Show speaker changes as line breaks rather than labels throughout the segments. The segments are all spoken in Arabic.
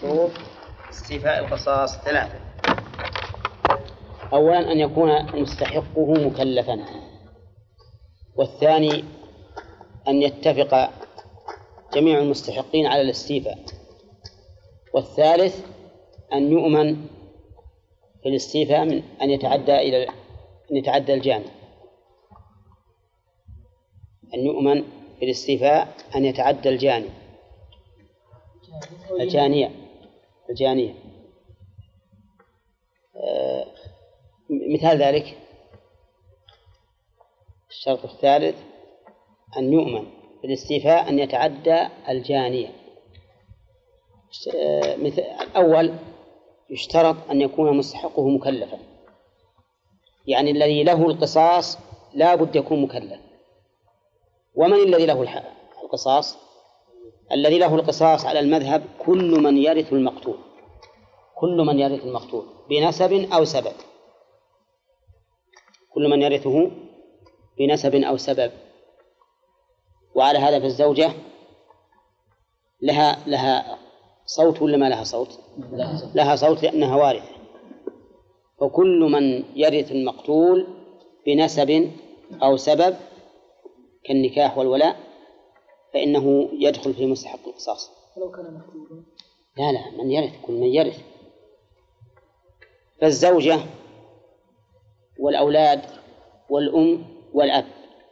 شروط استيفاء القصاص ثلاثة. أولا أن يكون مستحقه مكلفا، والثاني أن يتفق جميع المستحقين على الاستيفاء، والثالث أن يؤمن في الاستيفاء من أن يتعدى الجاني، أن يؤمن في الاستيفاء أن يتعدى الجانية. مثال ذلك الشرط الثالث أن يؤمن في الاستيفاء أن يتعدى الجانية. الأول يشترط أن يكون مستحقه مكلفا، يعني الذي له القصاص لا بد يكون مكلف. ومن الذي له القصاص؟ الذي له القصاص على المذهب كل من يرث المقتول، بنسب أو سبب، كل من يرثه بنسب أو سبب. وعلى هذا فالزوجة لها صوت ولا ما لها صوت؟ لها صوت لأنها وارثة. وكل من يرث المقتول بنسب أو سبب كالنكاح والولاء فإنه يدخل في مستحق القصاص.
ولو كان مقتولا؟
لا، من يرث، كل من يرث. فالزوجة والأولاد والأم والأب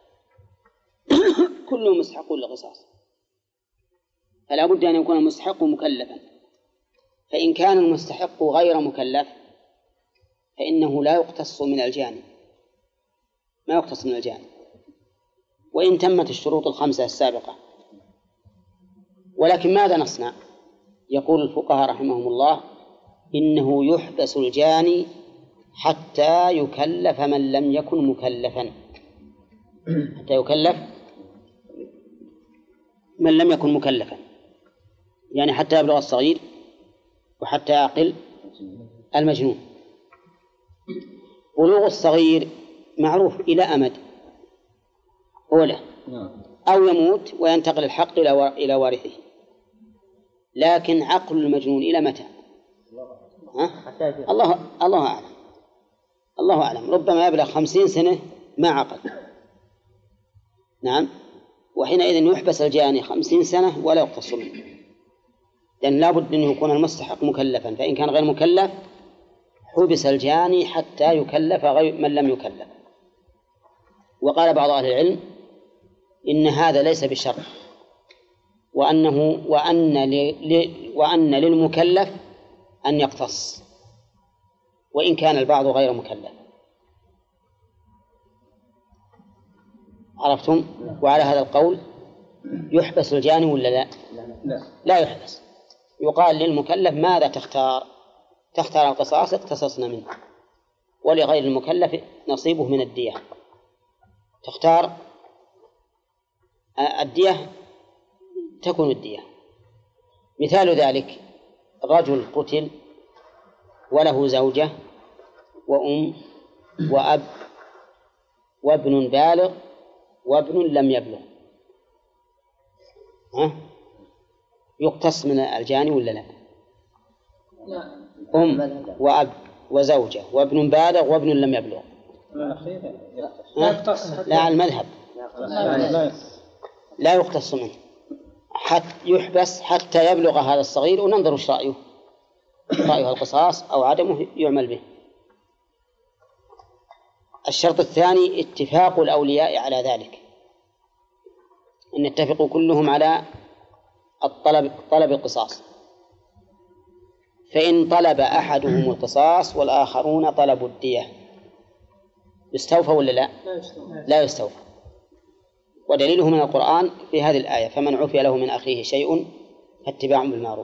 كلهم مستحقون للقصاص، فلا بد أن يكون المستحق مكلفا. فإن كان المستحق غير مكلف فإنه لا يقتص من الجاني، ما يقتص من الجاني وإن تمت الشروط الخمسة السابقة. ولكن ماذا نصنع؟ يقول الفقهاء رحمهم الله إنه يحبس الجاني حتى يكلف من لم يكن مكلفا، حتى يكلف من لم يكن مكلفا، يعني حتى يبلغ الصغير وحتى يعقل المجنون. بلوغ الصغير معروف إلى أمد أوله، أو يموت وينتقل الحق إلى وارثه. لكن عقل المجنون إلى متى؟ الله أعلم. ربما يبلغ 50 سنة ما عقل. نعم. وحينئذ يحبس الجاني 50 سنة ولا يقتص منه، لأن لا بد أن يكون المستحق مكلفا. فإن كان غير مكلف حبس الجاني حتى يكلف من لم يكلف. وقال بعض أهل العلم إن هذا ليس بشرط، وأن للمكلف أن يقتص وإن كان البعض غير مكلف. عرفتم؟ وعلى هذا القول يحبس الجاني ولا لا يحبس. يقال للمكلف ماذا تختار؟ تختار القصاص اقتصصنا منه، ولغير المكلف نصيبه من الدية. تختار الدية تكون الدية. مثال ذلك رجل قتل وله زوجة وأم وأب وابن بالغ وابن لم يبلغ، يقتص من الجاني ولا لا؟ أم وأب وزوجة وابن بالغ وابن لم يبلغ. لا، المذهب لا يقتص منه، حتى يحبس حتى يبلغ هذا الصغير وننظر ايش رأيه القصاص أو عدمه يعمل به. الشرط الثاني اتفاق الأولياء على ذلك، أن يتفقوا كلهم على طلب القصاص. فإن طلب أحدهم القصاص والآخرون طلبوا الدية يستوفى ولا لا؟ لا يستوفى. ودليله من القرآن في هذه الآية: فمن عفي له من أخيه شيء فاتباع بالمعروف.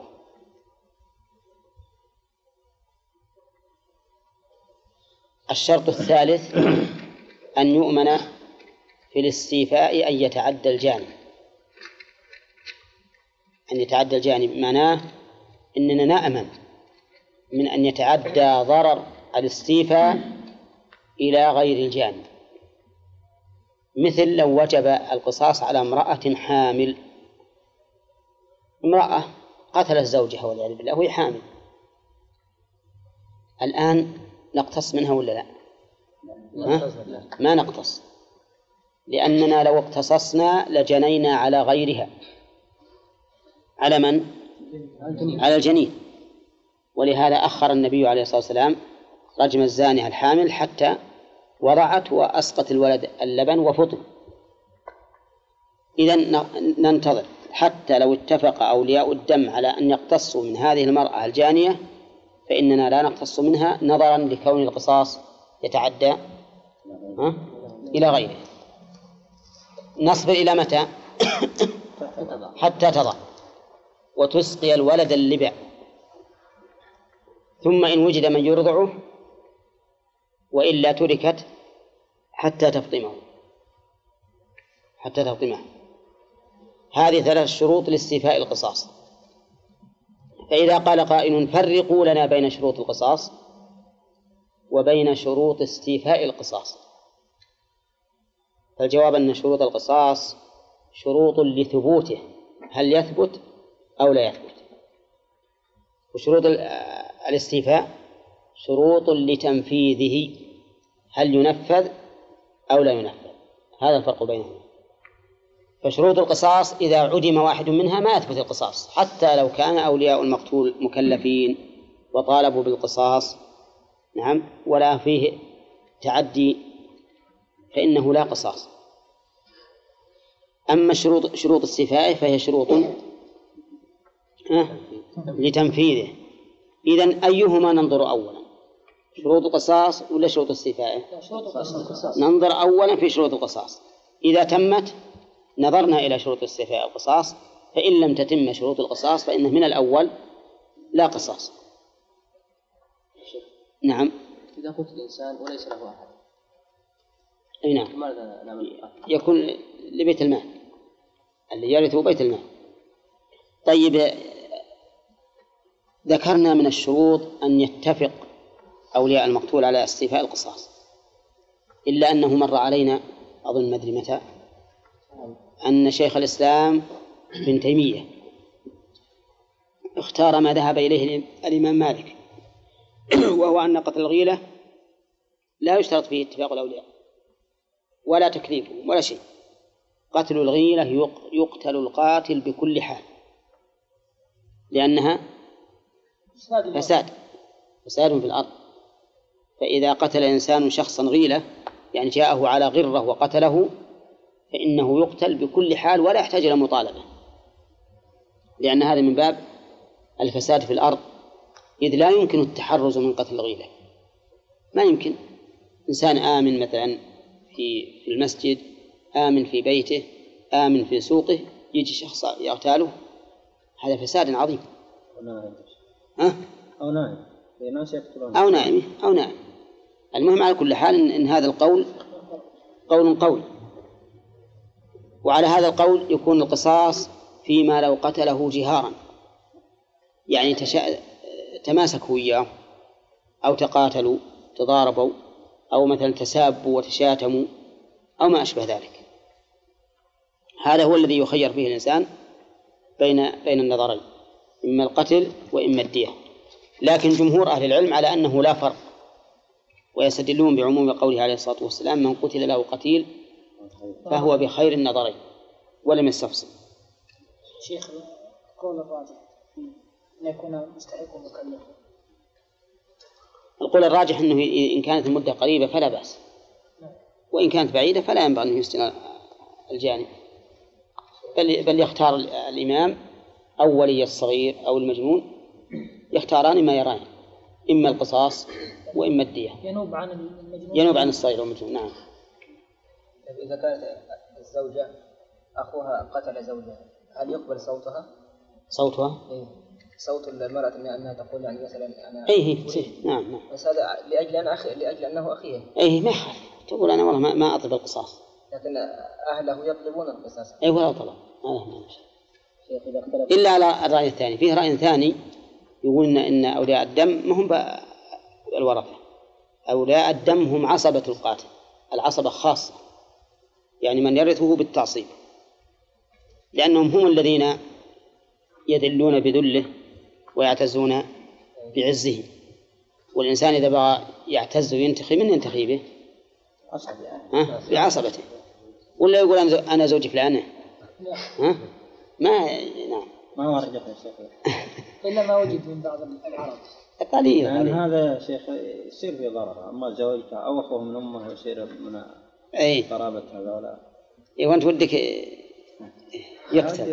الشرط الثالث أن يؤمن في الاستيفاء أن يتعدى الجاني. أن يتعدى الجاني معناه أننا نأمن من أن يتعدى ضرر الاستيفاء إلى غير الجاني. مثل لو وجب القصاص على امرأة حامل، امرأة قتل الزوجة والعياذ بالله وهي حامل، الآن نقتص منها ولا لا؟ ما نقتص، لأننا لو اقتصصنا لجنينا على غيرها. على من؟ على الجنين. ولهذا أخر النبي عليه الصلاة والسلام رجم الزانية الحامل حتى وضعت وأسقط الولد اللبن وفطم. إذن ننتظر حتى لو اتفق أولياء الدم على أن يقتصوا من هذه المرأة الجانية فإننا لا نقتص منها نظرا لكون القصاص يتعدى إلى غيره. نصبر إلى متى؟ حتى تضع وتسقي الولد اللبع، ثم إن وجد من يرضعه وإلا تركت حتى تفطمه. هذه 3 شروط لاستيفاء القصاص. فإذا قال قائل فرقوا لنا بين شروط القصاص وبين شروط استيفاء القصاص، فالجواب أن شروط القصاص شروط لثبوته، هل يثبت أو لا يثبت، وشروط الاستيفاء شروط لتنفيذه، هل ينفذ أو لا ينفذ. هذا الفرق بينهم. فشروط القصاص إذا عدم واحد منها ما يثبت القصاص، حتى لو كان أولياء المقتول مكلفين وطالبوا بالقصاص نعم ولا فيه تعدي فإنه لا قصاص. أما شروط استيفائه فهي شروط لتنفيذه. إذن أيهما ننظر أولا، شروط القصاص ولا شروط استيفائه؟ ننظر أولا في شروط القصاص، إذا تمت نظرنا إلى شروط استيفاء القصاص، فإن لم تتم شروط القصاص فإنه من الأول لا قصاص. نعم.
إذا قلت الإنسان وليس له أحد
أي نعم يكون لبيت المال اللي يرثه بيت المال. طيب ذكرنا من الشروط أن يتفق أولياء المقتول على استيفاء القصاص، إلا أنه مر علينا أظن مدري متى أن شيخ الإسلام ابن تيمية اختار ما ذهب إليه الإمام مالك وهو أن قتل الغيلة لا يشترط فيه اتفاق الأولياء ولا تكليفهم ولا شيء. قتل الغيلة يقتل القاتل بكل حال، لأنها فساد في الأرض. فإذا قتل إنسان شخصا غيلة يعني جاءه على غرة وقتله فإنه يقتل بكل حال ولا يحتاج إلى مطالبة، لأن هذا من باب الفساد في الأرض، إذ لا يمكن التحرز من قتل الغيلة. ما يمكن إنسان آمن مثلا في المسجد، آمن في بيته، آمن في سوقه، يجي شخص يغتاله، هذا فساد عظيم. أو نائم. المهم على كل حال إن هذا القول قول. وعلى هذا القول يكون القصاص فيما لو قتله جهارا، يعني تماسكوا إياه أو تقاتلوا تضاربوا أو مثلا تسابوا وتشاتموا أو ما أشبه ذلك. هذا هو الذي يخير فيه الإنسان بين النظرين، إما القتل وإما الدية. لكن جمهور أهل العلم على أنه لا فرق، ويستدلون بعموم قوله عليه الصلاة والسلام من قتل له قتيل فهو بخير النظرين ولم يستفصل.
شيخ قول الراجح أن يكون مستحق مكلف.
القول الراجح أنه إن كانت المدة قريبة فلا بأس، وإن كانت بعيدة فلا ينبغي أن يستنى الجانب، بل يختار الإمام أو ولي الصغير أو المجنون، يختاران ما يران، إما القصاص وإما الدية. ينوب عن الصغير والمجنون. نعم.
إذا كانت الزوجة أخوها قتل زوجها هل يقبل صوتها؟ إيه. صوت المرأة أنها تقول يعني مثلا أنا
نعم.
بس هذا لأجل أنه أخيه.
ما يخالف، تقول أنا والله ما أطلب القصاص،
لكن أهله يطلبون القصاص.
ولا طلب إلا على الرأي الثاني. فيه رأي ثاني يقول إن أولياء الدم ما هم الورثة، أولياء الدم هم عصبة القاتل، العصبة خاصة، يعني من يرثه بالتعصيب، لأنهم هم الذين يذلون بذله ويعتزون بعزه. والإنسان إذا بغى يعتز وينتخي من ينتخي به؟ بعصبته. ولا يقول أنا زوج فلانة؟ ما نعم
ما ورد يا شيخ
إلا ما وجد من بعض العرب
قليل.
يعني هذا شيخ يصير في ضرر. أما زوجته أو أخوه من أمه يصير من قرابة هذا.
وأنت ودك يقتل.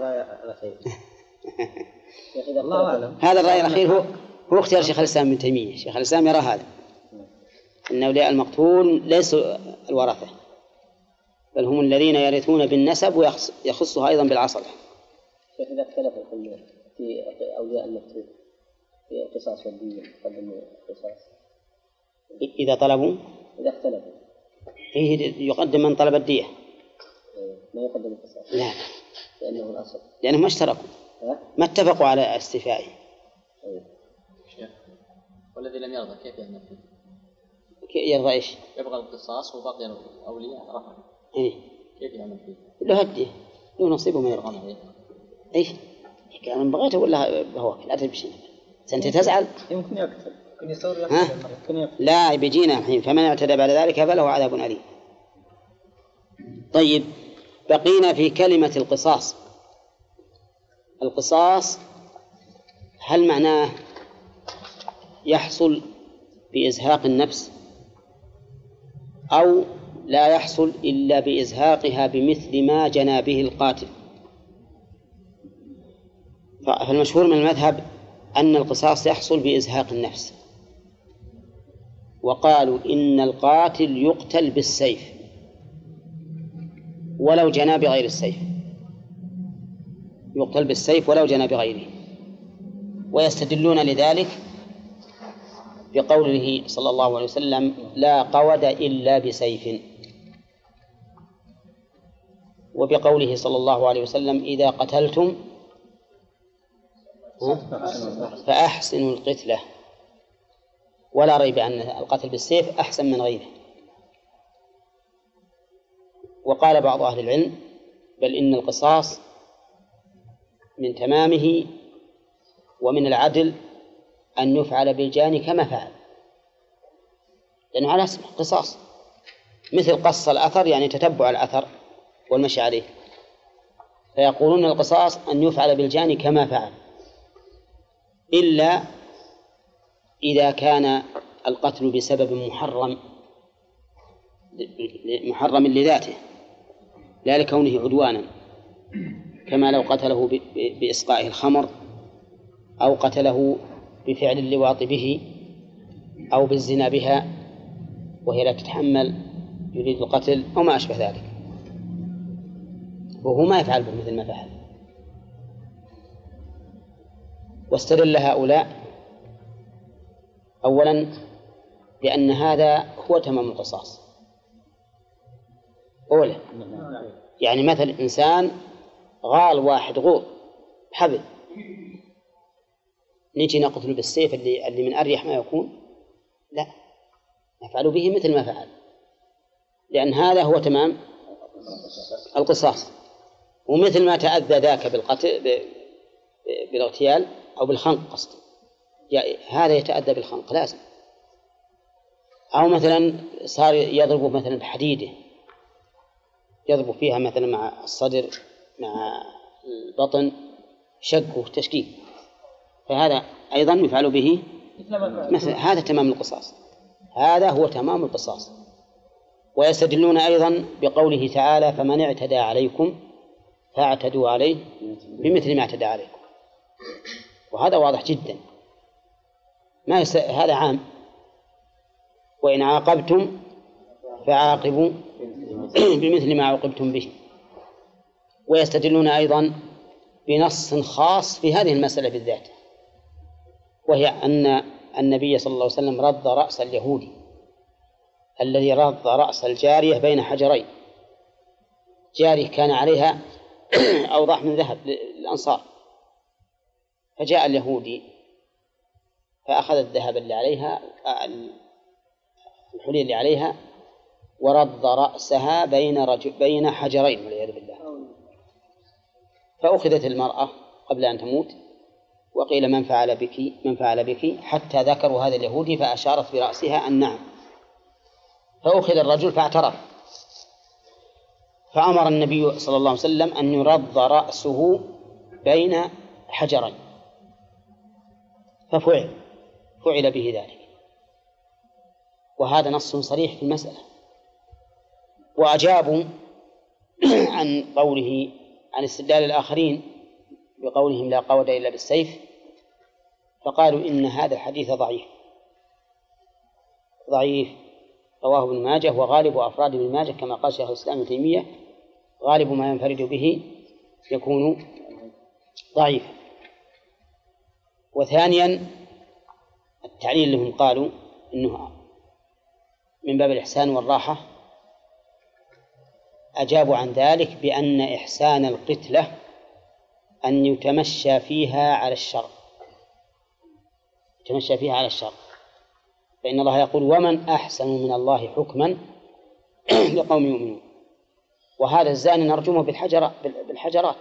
الله أعلم.
هذا الرأي الأخير هو اختيار شيخ الإسلام ابن تيمية. شيخ الإسلام يرى هذا، أن أولياء المقتول ليسوا الورثة، بل هم الذين يرثون بالنسب ويخصها أيضا بالعصبة.
شيخ إذا اختلف الحل في أولياء المقتول في قصاص والدية يقدم قصاص
إذا طلبوا،
إذا اختلفوا
يقدم من طلب الدية،
ما يقدم القصاص.
لا،
لأنه الأصل،
لأنهم ما اشتركوا، ما اتفقوا على استيفائه.
والذي لم يرضى كيف يعمل فيه؟
يرضى إيش؟
يبغى القصاص وبقي الأولياء رفع. كيف يعمل فيه؟
له هديه، له نصيبه من الرقم. إيش؟ كان بغيته ولا بهواك؟ لا تبي شيء. أنت تزعل؟
يمكن يقتل.
يمكن يصور.
لا بيجينا الحين. فمن اعتدى بعد ذلك فله عذاب أليم. طيب، بقينا في كلمة القصاص. القصاص هل معناه يحصل بإزهاق النفس أو لا يحصل إلا بإزهاقها بمثل ما جنى به القاتل؟ فالمشهور من المذهب أن القصاص يحصل بإزهاق النفس، وقالوا إن القاتل يقتل بالسيف ولو جنى بغير السيف، يقتل بالسيف ولو جنى بغيره. ويستدلون لذلك بقوله صلى الله عليه وسلم: لا قود إلا بسيف، وبقوله صلى الله عليه وسلم: إذا قتلتم فأحسنوا القتلة. ولا ريب أن القتل بالسيف أحسن من غيره. وقال بعض أهل العلم: بل إن القصاص من تمامه ومن العدل أن يفعل بالجاني كما فعل، لأنه على اسمه قصاص، مثل قص الأثر يعني تتبع الأثر والمشي عليه. فيقولون القصاص أن يفعل بالجاني كما فعل، إلا إذا كان القتل بسبب محرم لذاته لا لكونه عدوانا، كما لو قتله بإسقائه الخمر، أو قتله بفعل اللواط به، أو بالزنا بها وهي لا تتحمل يريد القتل، أو ما أشبه ذلك، وهو ما يفعل مثل ما فعل. واستدل هؤلاء أولا بأن هذا هو تمام القصاص أولا، يعني مثل إنسان غال واحد غول حبل، نجي نقتل بالسيف اللي من أريح ما يكون؟ لا، نفعل به مثل ما فعل، لأن هذا هو تمام القصاص. ومثل ما تأذى ذاك بالقتل بالاغتيال أو بالخنق قصد، هذا يتأذى بالخنق لازم. أو مثلا صار يضربه مثلا بحديدة، يضرب فيها مثلا مع الصدر مع البطن شق وتشكيك، فهذا أيضا يفعل به مثل هذا تمام القصاص. هذا هو تمام القصاص. ويستدلون أيضا بقوله تعالى: فمن اعتدى عليكم فاعتدوا عليه بمثل ما اعتدى عليكم. وهذا واضح جدا، هذا عام: وإن عاقبتم فعاقبوا بمثل ما عوقبتم به. ويستدلون أيضا بنص خاص في هذه المسألة بالذات، وهي أن النبي صلى الله عليه وسلم رد رأس اليهودي الذي رد رأس الجارية بين حجرين، جارية كان عليها أوضح من ذهب للأنصار، فجاء اليهودي فأخذ الذهب اللي عليها الحلي اللي عليها ورد رأسها بين حجرين والعياذ بالله. فأخذت المرأة قبل أن تموت، وقيل من فعل بك، حتى ذكروا هذا اليهودي فأشارت برأسها أن نعم. فأخذ الرجل فاعترف، فأمر النبي صلى الله عليه وسلم أن يرض رأسه بين حجرين، ففعل به ذلك، وهذا نص صريح في المسألة. وأجابوا عن قوله عن استدلال الآخرين بقولهم لا قود إلا بالسيف، فقالوا إن هذا الحديث ضعيف رواه ابن ماجه، وغالب أفراد ابن ماجه كما قال شيخ الإسلام ابن تيمية غالب ما ينفرد به يكون ضعيفا. وثانيا التعليل لهم قالوا إنه من باب الإحسان والراحة، أجابوا عن ذلك بأن إحسان القتلة أن يتمشى فيها على الشر، فإن الله يقول ومن أحسن من الله حكما لقوم يؤمنون. وهذا الزاني نرجمه بالحجرات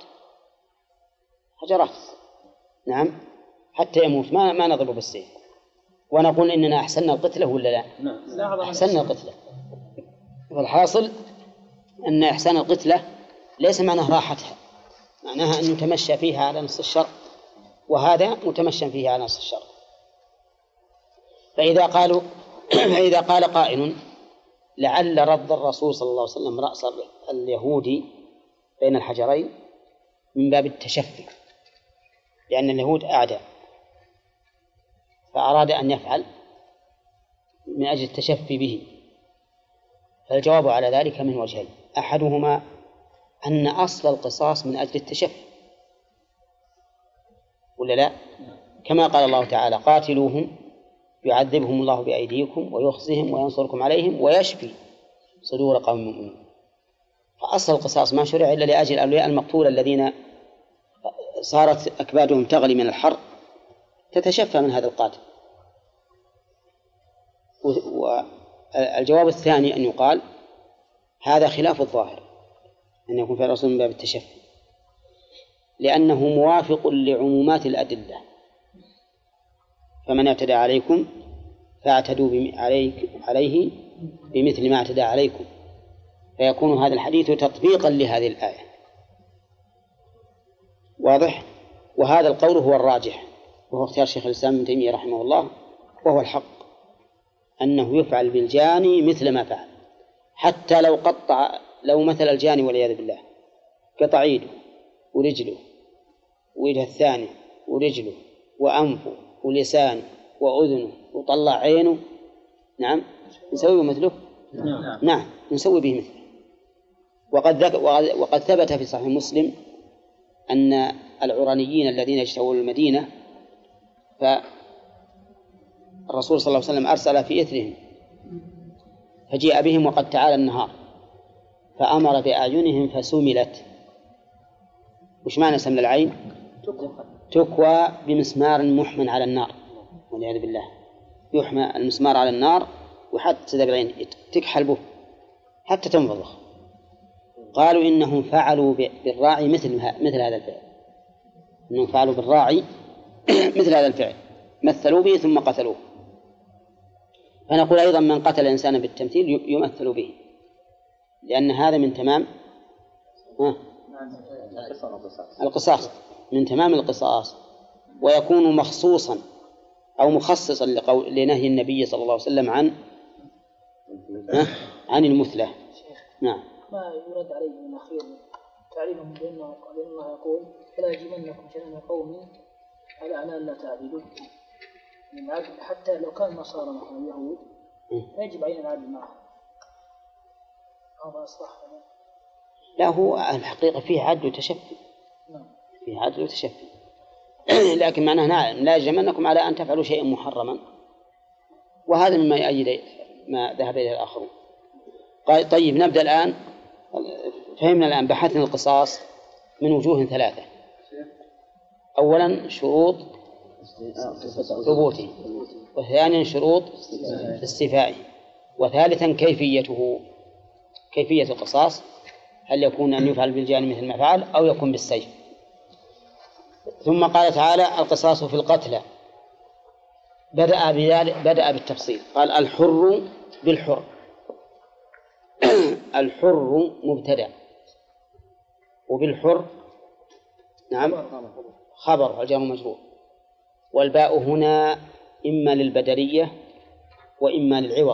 نعم حتى يموت، ما نضربه بالسيف، ونقول إننا أحسننا القتلة ولا لا؟ أحسننا القتلة. فالحاصل أن إحسان القتلة ليس معناه راحتها، معناها أن يتمشى فيها على نص الشر، وهذا متمشى فيها على نص الشر. فإذا قال قائل لعل رد الرسول صلى الله عليه وسلم رأس اليهودي بين الحجرين من باب التشفي، لأن اليهود أعداء، فأراد أن يفعل من أجل التشفي به، فالجواب على ذلك من وجهين: أحدهما أن أصل القصاص من أجل التشفي، ولا لا؟ كما قال الله تعالى: قاتلوهم يعذبهم الله بأيديكم ويخزهم وينصركم عليهم ويشفي صدور قوم مؤمنين. فأصل القصاص ما شرع إلا لأجل أولياء المقتول الذين صارت أكبادهم تغلي من الحر تتشفى من هذا القاتل. والجواب الثاني أن يقال هذا خلاف الظاهر، أن يكون في الرسول من باب التشفي، لأنه موافق لعمومات الأدلة: فمن اعتدى عليكم فاعتدوا عليه بمثل ما اعتدى عليكم، فيكون هذا الحديث تطبيقا لهذه الآية. واضح؟ وهذا القول هو الراجح، وهو اختيار شيخ الإسلام ابن تيمية رحمه الله، وهو الحق، أنه يفعل بالجاني مثل ما فعل، حتى لو مثل الجاني والعياذ بالله قطع يده ورجله ووجه الثاني ورجله وأنفه ولسانه وأذنه وطلع عينه، نعم نسوي مثله؟ نعم نسوي به مثله. وقد ثبت في صحيح مسلم أن العرانيين الذين اجتووا المدينة فالرسول صلى الله عليه وسلم أرسل في إثرهم، فجيء بهم وقد تعالى النهار، فأمر بأعينهم فسملت. وش معنى سمل العين؟ تكوى بمسمار محمن على النار، والعياذ بالله، يحمى المسمار على النار وحتى تذهب العين تكحل به حتى تنفضخ. قالوا إنهم فعلوا بالراعي مثل هذا الفعل، إنهم فعلوا بالراعي مثل هذا الفعل، مثلوا به ثم قتلوه. فنقول أيضا من قتل إنسانا بالتمثيل يمثل به، لأن هذا من تمام القصاص، من تمام القصاص، ويكون مخصوصا أو مخصصا لنهي النبي صلى الله عليه وسلم عن المثلة. نعم.
ما يرد عليه من الأخير تعليمهم بأن الله يقول: فلا يجرمنكم شنآن قوم على أن لا تعدلوا، من عدل حتى لو كان نصارى مثل اليهود يجب علينا العدل معهم. هذا أصلح.
لا، هو الحقيقة فيه عدل وتشفي، فيه عدل وتشفي، لكن معناه لا يجرمنكم على أن تفعلوا شيئا محرما، وهذا مما يؤيد ما ذهب إليه الآخرون. طيب نبدأ الآن. فهمنا الآن بحثنا القصاص من وجوه ثلاثة: أولا شروط ثبوته، وثانيا شروط استيفائه، وثالثا كيفية القصاص، هل يكون أن يفعل بالجاني مثل ما فعل أو يكون بالسيف. ثم قال تعالى القصاص في القتلى، بدأ بالتفصيل، قال الحر بالحر. الحر مبتدأ، وبالحر نعم خبر الجار مجرور، والباء هنا إما للبدلية وإما للعوض،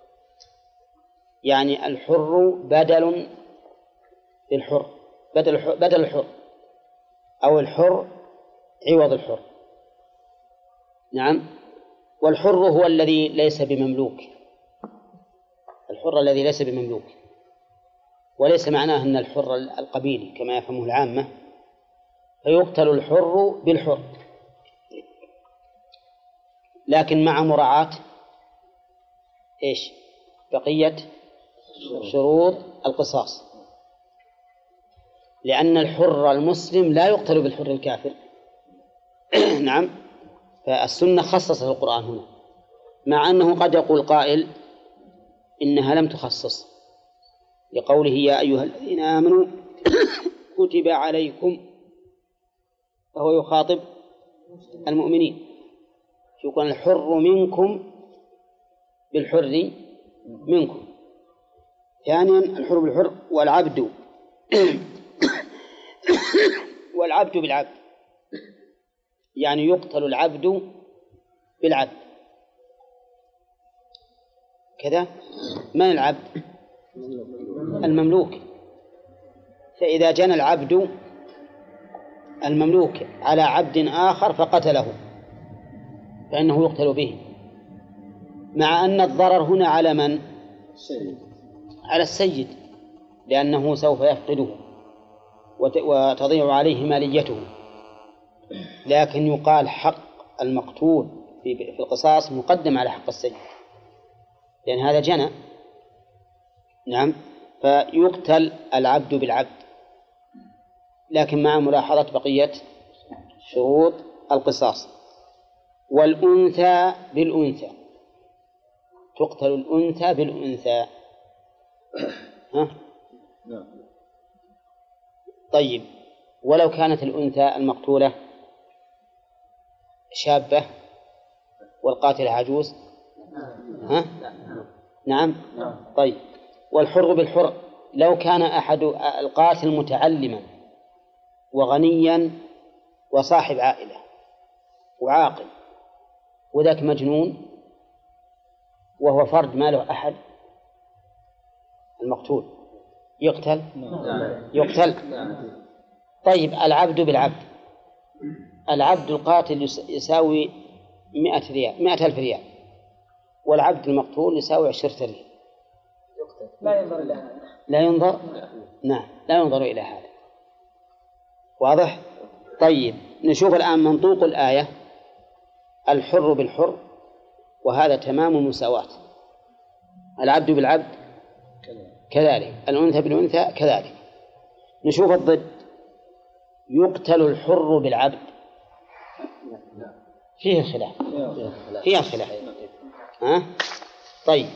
يعني الحر بدل للحر، بدل الحر، أو الحر عوض الحر. نعم. والحر هو الذي ليس بمملوك، الحر الذي ليس بمملوك، وليس معناه أن الحر القبيلي كما يفهمه العامة، فيقتل الحر بالحر، لكن مع مراعاة إيش؟ بقية شروط القصاص، لأن الحر المسلم لا يقتل بالحر الكافر. نعم. فالسنة خصصت القرآن هنا، مع أنه قد يقول قائل إنها لم تخصص، لقوله يا أيها الذين آمنوا كتب عليكم، فهو يخاطب المؤمنين، يكون الحر منكم بالحر منكم. ثانيا الحر بالحر، والعبد والعبد بالعبد، يعني يقتل العبد بالعبد. كذا من العبد؟ المملوك. فإذا جنى العبد المملوك على عبد آخر فقتله فإنه يقتل به، مع أن الضرر هنا على من؟ على السيد، لأنه سوف يفقده وتضيع عليه ماليته، لكن يقال حق المقتول في القصاص مقدم على حق السيد، لأن هذا جنى. نعم. فيقتل العبد بالعبد، لكن مع ملاحظة بقية شروط القصاص. والأنثى بالأنثى، تقتل الأنثى بالأنثى. ها؟ طيب، ولو كانت الأنثى المقتولة شابة والقاتل عجوز؟ ها؟ نعم. طيب، والحر بالحر، لو كان أحد القاتل متعلما وغنيا وصاحب عائلة وعاقل، وذاك مجنون وهو فرد ما له أحد، المقتول يقتل؟ يقتل. طيب، العبد بالعبد، العبد القاتل يساوي 100,000 ريال، والعبد المقتول يساوي 10 ريال.
لا ينظر إلى هذا.
لا ينظر؟ نعم، لا ينظر إلى هذا. واضح؟ طيب، نشوف الآن منطوق الآية، الحر بالحر، وهذا تمام المساواة، العبد بالعبد كذلك، الأنثى بالأنثى كذلك. نشوف الضد، يقتل الحر بالعبد، فيه خلاف، فيه خلاف. ها؟ طيب،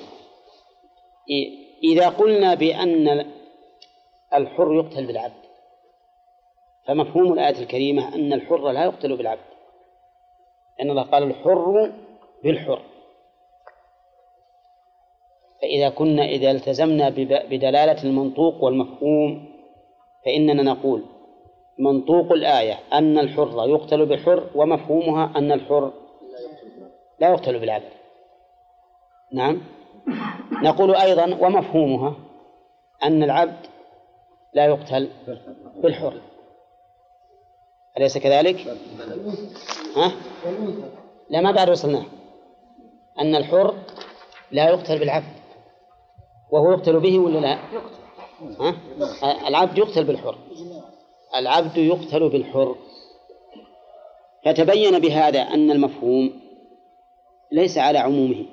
إذا قلنا بأن الحر يقتل بالعبد، فمفهوم الآية الكريمة أن الحر لا يقتل بالعبد، لأن الله قال الحر بالحر. إذا التزمنا بدلالة المنطوق والمفهوم، فإننا نقول منطوق الآية أن الحر يقتل بالحر، ومفهومها أن الحر لا يقتل بالعبد. نعم. نقول أيضا ومفهومها أن العبد لا يقتل بالحر، أليس كذلك؟ ها؟ لا، ما بعد وصلنا، أن الحر لا يقتل بالعبد، وهو يقتل به ولا لا؟ ها؟ العبد يقتل بالحر، العبد يقتل بالحر. فتبين بهذا أن المفهوم ليس على عمومه،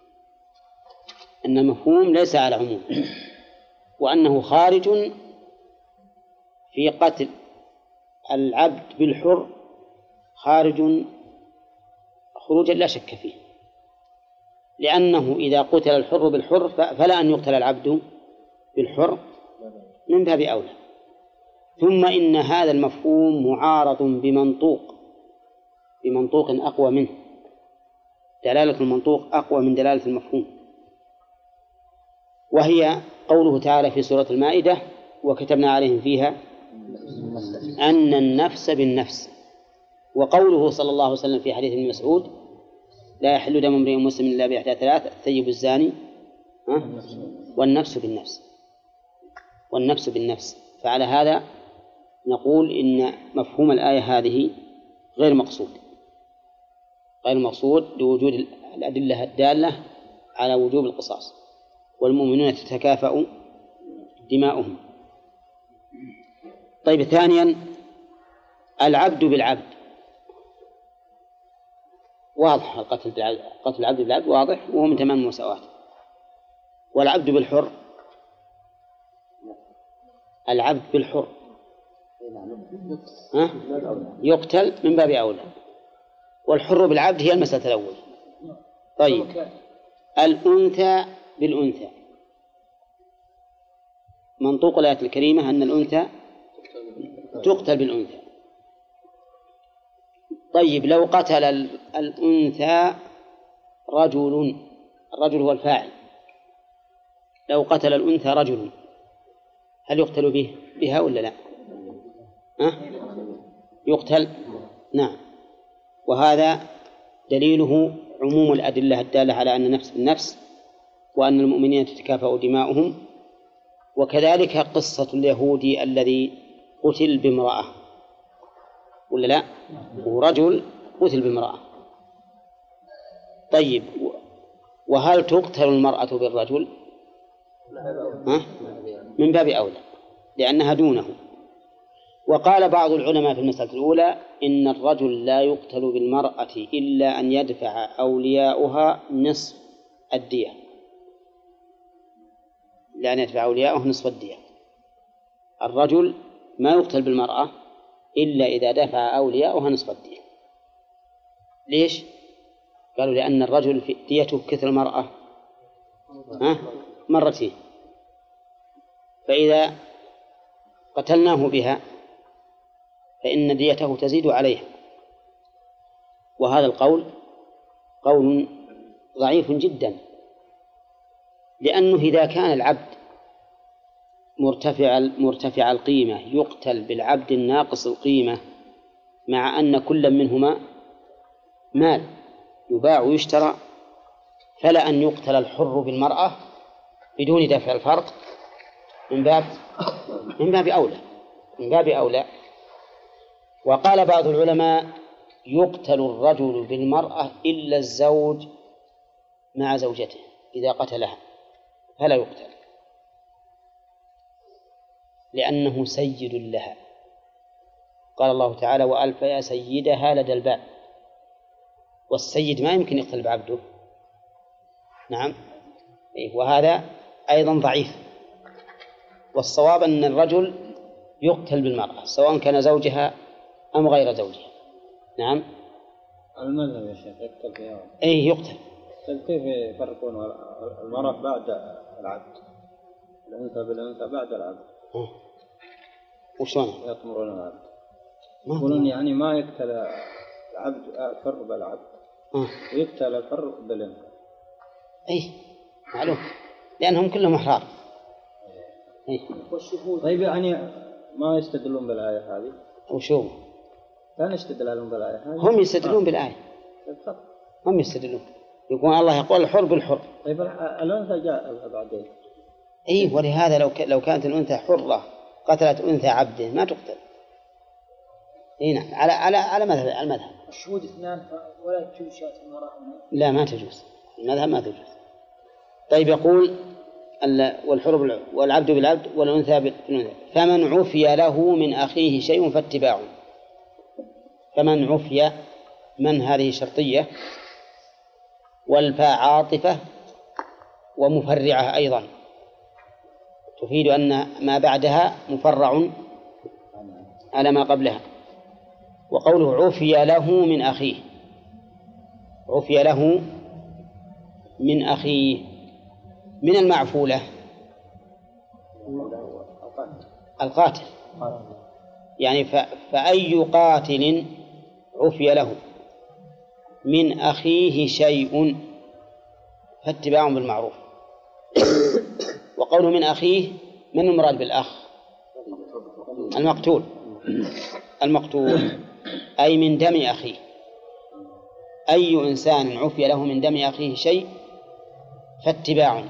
أن المفهوم ليس على عمومه، وأنه خارج في قتل العبد بالحر، خارج خروجا لا شك فيه، لأنه إذا قتل الحر بالحر فلا أن يقتل العبد بالحر من باب أولى. ثم إن هذا المفهوم معارض بمنطوق أقوى منه، دلالة المنطوق أقوى من دلالة المفهوم، وهي قوله تعالى في سورة المائدة: وكتبنا عليهم فيها أن النفس بالنفس. وقوله صلى الله عليه وسلم في حديث ابن مسعود: لا يحل دم امرئ مسلم إلا بإحدى ثلاث: الثيب الزاني والنفس بالنفس. فعلى هذا نقول إن مفهوم الآية هذه غير مقصود لوجود الأدلة الدالة على وجوب القصاص، والمؤمنون تتكافأ دماؤهم. طيب، ثانيا العبد بالعبد، واضح قتل العبد بالعبد واضح، وهو من تمام المساواة. والعبد بالحر، العبد بالحر يقتل من باب أولى، والحر بالعبد هي المسألة الأول. طيب، الأنثى بالأنثى، منطوق الآية الكريمة أن الأنثى تقتل بالأنثى. طيب، لو قتل الأنثى رجل، الرجل هو الفاعل، لو قتل الأنثى رجل هل يقتل بها ولا لا؟ يقتل، نعم. وهذا دليله عموم الأدلة الدالة على أن النفس بالنفس، وأن المؤمنين تتكافأ دماؤهم. وكذلك قصة اليهودي الذي قتل بامرأة، ولا لا؟ ورجل قتل بامرأة. طيب، وهل تقتل المرأة بالرجل؟ من باب أولى لأنها دونه. وقال بعض العلماء في المسألة الأولى إن الرجل لا يقتل بالمرأة إلا أن يدفع أولياؤها نصف الدية، لأن يدفع أولياؤه نصف الدية. الرجل ما يقتل بالمرأة إلا إذا دفع أولياؤها نصف الدية. ليش؟ قالوا لأن الرجل في ديته كثر المرأة مرتين، فإذا قتلناه بها فإن ديته تزيد عليها. وهذا القول قول ضعيف جدا، لأنه إذا كان العبد مرتفع القيمة يقتل بالعبد الناقص القيمة، مع أن كل منهما مال يباع ويشترى، فلا أن يقتل الحر بالمرأة بدون دفع الفرق من باب أولى. وقال بعض العلماء يقتل الرجل بالمرأة إلا الزوج مع زوجته إذا قتلها فلا يقتل، لأنه سيد لها. قال الله تعالى: وألف يا سيدها لدى الباب. والسيد ما يمكن يقتل بعبده، نعم. وهذا أيضا ضعيف. والصواب أن الرجل يقتل بالمرأة سواء كان زوجها أم غير زوجها، نعم.
المذهب يا شيخ يقتل فيها؟
يقتل.
طيب، كيف يفرقون المرأة بعد العبد، الأنثى بالأنثى بعد العبد؟
وشلون
يطمرون العبد؟ يقولون يعني ما يقتل العبد الحر بالعبد، ويقتل الحر بالأنثى.
معلوم، لأنهم كلهم أحرار.
طيب، يعني ما يستدلون بالآية هذه؟
وشو؟
لا يستدلون بالآية هذه.
هم يستدلون بالآية. هم يستدلون، يقول الله يقول الحر بالحر.
طيب، الأنثى جاء بعدين.
ولهذا لو كانت الأنثى حرة قتلت أنثى عبده ما تقتل. نعم، على المذهب.
الشهود اثنان ولا تجوز شاة المرأة؟
لا، ما تجوز، المذهب ما تجوز. طيب، يقول والحر والعبد بالعبد والأنثى بالأنثى. فمن عفي له من أخيه شيء فاتباع. فمن عفي، من هذه شرطية، والفاء عاطفة ومفرعة أيضا تفيد أن ما بعدها مفرع على ما قبلها. وقوله عفي له من أخيه، عفي له من أخيه، من المعفولة القاتل، يعني فأي قاتل عفي له من أخيه شيء فاتباع بالمعروف. وقوله من أخيه من المراد بالأخ؟ المقتول أي من دم أخيه. أي إنسان عفي له من دم أخيه شيء فاتباع.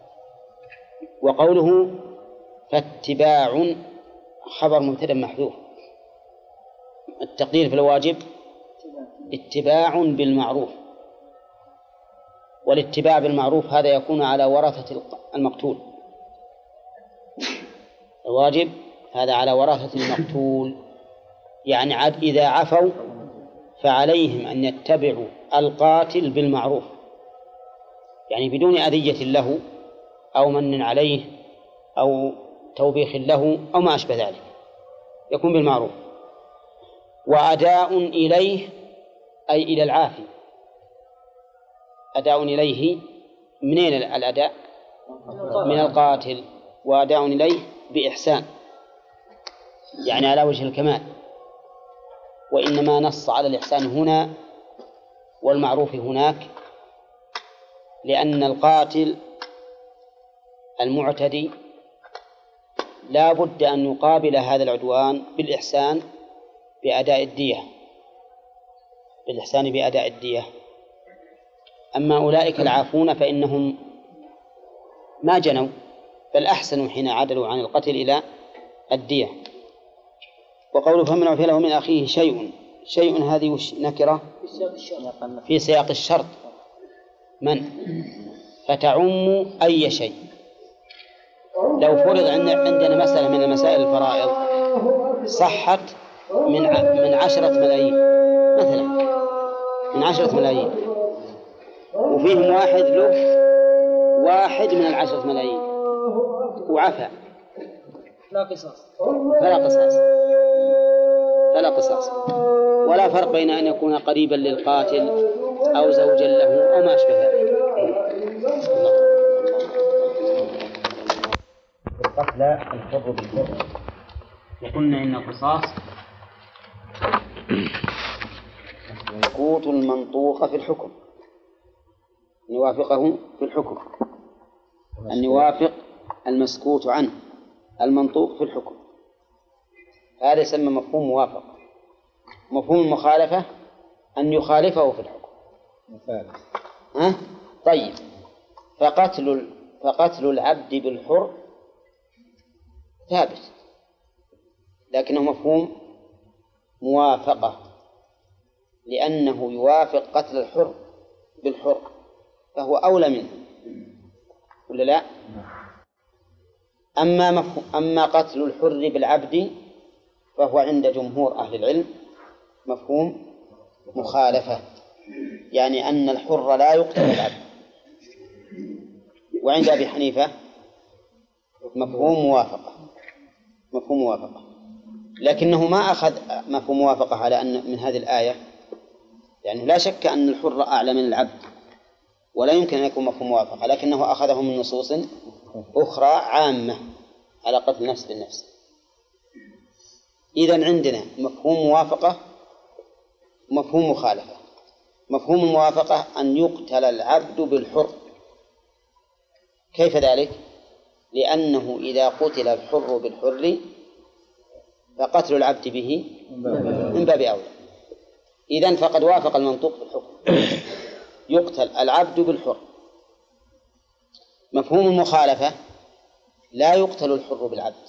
وقوله فاتباع خبر مبتدأ محذوف، التقدير في الواجب اتباع بالمعروف، والاتباع بالمعروف هذا يكون على ورثة المقتول. الواجب هذا على ورثة المقتول، يعني إذا عفوا فعليهم أن يتبعوا القاتل بالمعروف، يعني بدون أذية له أو من عليه أو توبيخ له أو ما أشبه ذلك، يكون بالمعروف. وأداء إليه أي إلى العافي. أداء إليه منين الأداء؟ من القاتل. وأداء إليه بإحسان، يعني على وجه الكمال. وإنما نص على الإحسان هنا والمعروف هناك لأن القاتل المعتدي لا بد أن يقابل هذا العدوان بالإحسان بأداء الدية. أما أولئك العافون فإنهم ما جنوا بل أحسنوا حين عدلوا عن القتل إلى الدية. وقوله فمن عفي له من أخيه شيء هذه نكرة في سياق الشرط من فتعم أي شيء. لو فرض عندنا مسألة من المسائل الفرائض صحت من 10 ملايين مثلا، من 10 ملايين، وفيهم واحد له 1 من 10 ملايين وعفى، فلا قصاص ولا فرق بين أن يكون قريبا للقاتل أو زوجا له أو ما أشبه ذلك. القتل الحر بالحر. وقلنا إن القصاص مسكوت المنطوق في الحكم، نوافقه في الحكم، أن يوافق المسكوت عنه المنطوق في الحكم، هذا يسمى مفهوم موافقة. مفهوم المخالفة أن يخالفه في الحكم. طيب، فقتل العبد بالحر ثابت، لكنه مفهوم موافقة لأنه يوافق قتل الحر بالحر فهو أولى منه، ولا لا؟ أما قتل الحر بالعبد فهو عند جمهور أهل العلم مفهوم مخالفة، يعني أن الحر لا يقتل بالعبد. وعند أبي حنيفة مفهوم موافقة، لكنه ما أخذ مفهوم موافقة على أن من هذه الآية، يعني لا شك أن الحر أعلى من العبد ولا يمكن أن يكون مفهوم موافقة، لكنه أخذه من نصوص أخرى عامة على قتل النفس بالنفس. إذن عندنا مفهوم موافقة ومفهوم مخالفة. مفهوم الموافقة أن يقتل العبد بالحر. كيف ذلك؟ لأنه إذا قتل الحر بالحر فقتل العبد به من باب أولى. إذن فقد وافق المنطوق في الحكم، يقتل العبد بالحر. مفهوم المخالفة لا يقتل الحر بالعبد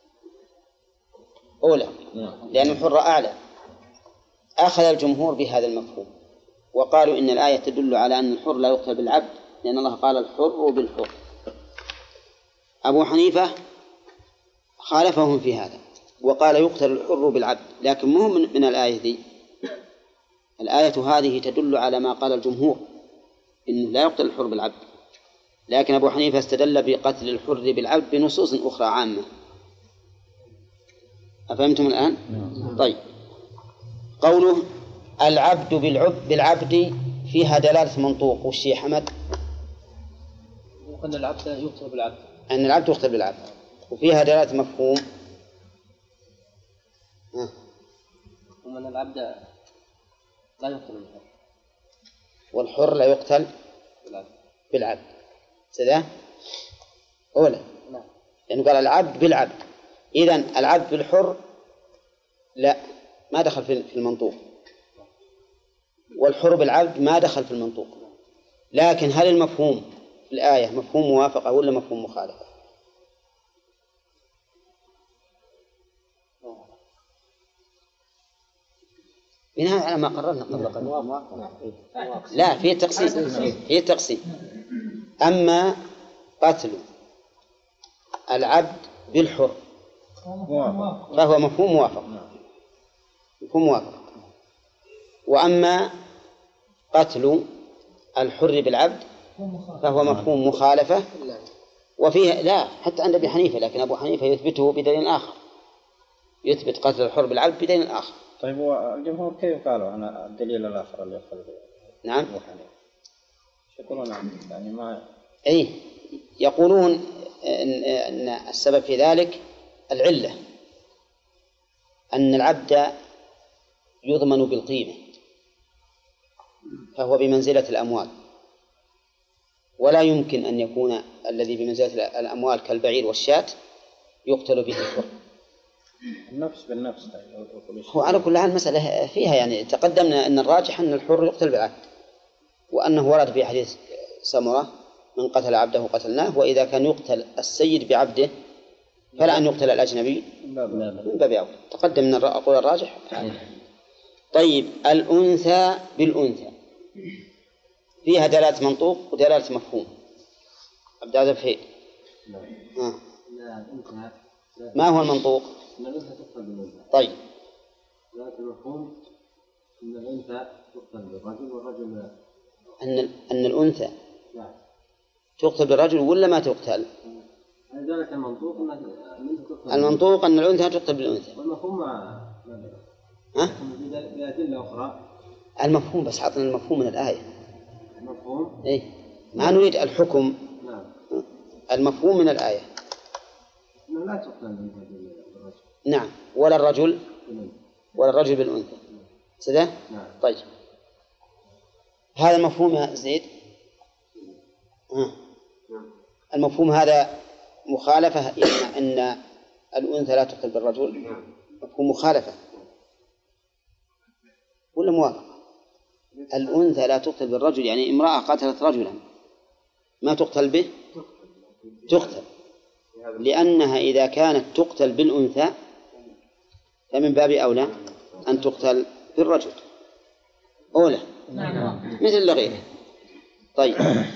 أولى، لأن الحر أعلى. أخذ الجمهور بهذا المفهوم وقالوا إن الآية تدل على أن الحر لا يقتل بالعبد، لأن الله قال الحر بالحر. أبو حنيفة خالفهم في هذا وقال يقتل الحر بالعبد، لكن مو من الآية دي. الآية هذه تدل على ما قال الجمهور إنه لا يقتل الحر بالعبد، لكن أبو حنيفة استدل بقتل الحر بالعبد بنصوص أخرى عامة. أفهمتم الآن؟ طيب، قوله العبد بالعبد فيها دلالة منطوق. وش يا حمد؟
أن العبد يقتل بالعبد،
أن العبد يقتل بالعبد، وفيها دلالة مفهوم
ومن العبد لا يقتل بالحر،
والحر لا يقتل بالعبد. سذا أولا
نعم،
لأنه قال العبد بالعبد، إذن العبد بالحر لا، ما دخل في المنطوق، والحر بالعبد ما دخل في المنطوق. لكن هل المفهوم في الآية مفهوم موافقة ولا مفهوم مخالفة؟ بناء على ما قررنا قبل قليل. لا، في تقسيم. أما قتل العبد بالحر فهو مفهوم موافق، وأما قتل الحر بالعبد فهو مفهوم مخالفة. وفيه لا حتى عند أبي حنيفة، لكن أبو حنيفة يثبته بدليل آخر، يثبت قتل الحر بالعبد بدليل آخر.
طيب والجمهور كيف قالوا عن الدليل الآخر اللي يأخذ به؟
نعم،
أبو حنيفة يقولون يعني ما
يقولون أن السبب في ذلك العلة، أن العبد يضمن بالقيمة فهو بمنزلة الأموال، ولا يمكن أن يكون الذي بمنزلة الأموال كالبعير والشاة يقتل به الحر.
النفس بالنفس.
هو على كل حال المسألة فيها يعني تقدمنا أن الراجح أن الحر يقتل بالعبد، وأنه ورد في حديث سمرة من قتل عبده قتلناه، وإذا كان يقتل السيد بعبده فلا أن يقتل الأجنبي من باب أولى. تقدم أن أقول الراجح. طيب، الأنثى بالأنثى فيها دلالة منطوق ودلالة مفهوم. عبد العزيز الفهيد، ما هو المنطوق؟
أن الأنثى تقتل بالأنثى.
طيب،
ذات المفهوم أن الأنثى تقتل بالرجل والرجل
أن الأنثى
لا
تقتل بالرجل ولا ما تقتل؟
ذلك المنطوق أن الأنثى تقتل.
المنطوق أن الأنثى تقتل بالأنثى،
والمفهوم بأدلة أخرى.
المفهوم بس عطنا المفهوم من الآية.
المفهوم
ما نريد الحكم.
نعم.
المفهوم من الآية
أنه لا تقتل بالرجل.
نعم، ولا الرجل بالأنثى. سده؟
نعم.
طيب، هذا المفهوم يا زيد. المفهوم هذا مخالفة، يعني أن الأنثى لا تقتل بالرجل، مفهوم مخالفة ولا موافقة؟ الأنثى لا تقتل بالرجل يعني امرأة قتلت رجلا ما تقتل به؟ تقتل، لأنها إذا كانت تقتل بالأنثى فمن باب أولى أن تقتل بالرجل أولى مثل لغيره. طيب،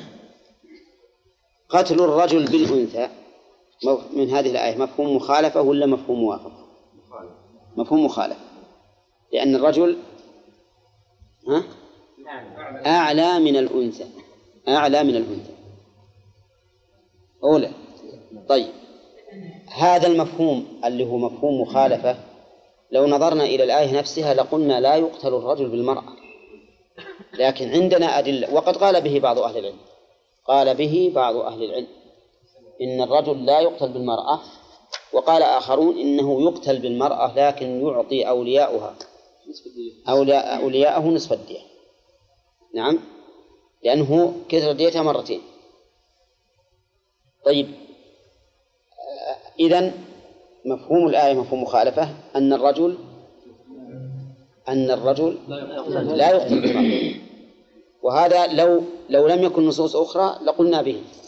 قتل الرجل بالأنثى من هذه الآية مفهوم مخالفة ولا مفهوم موافق؟ مفهوم مخالفة، لأن الرجل أعلى من الأنثى أولى. طيب، هذا المفهوم اللي هو مفهوم مخالفة لو نظرنا إلى الآية نفسها لقلنا لا يقتل الرجل بالمرأة، لكن عندنا أدلة، وقد قال به بعض أهل العلم إن الرجل لا يقتل بالمرأة، وقال آخرون إنه يقتل بالمرأة لكن يعطي أولياءه نصف الدية. نعم، لأنه كثر ديتها مرتين. طيب، إذن مفهوم الآية مفهوم مخالفة أن الرجل لا يقتل بالمرأة، وهذا لو لم يكن نصوص أخرى لقلنا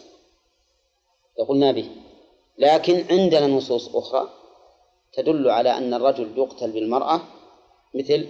به، لكن عندنا نصوص أخرى تدل على أن الرجل يقتل بالمرأة، مثل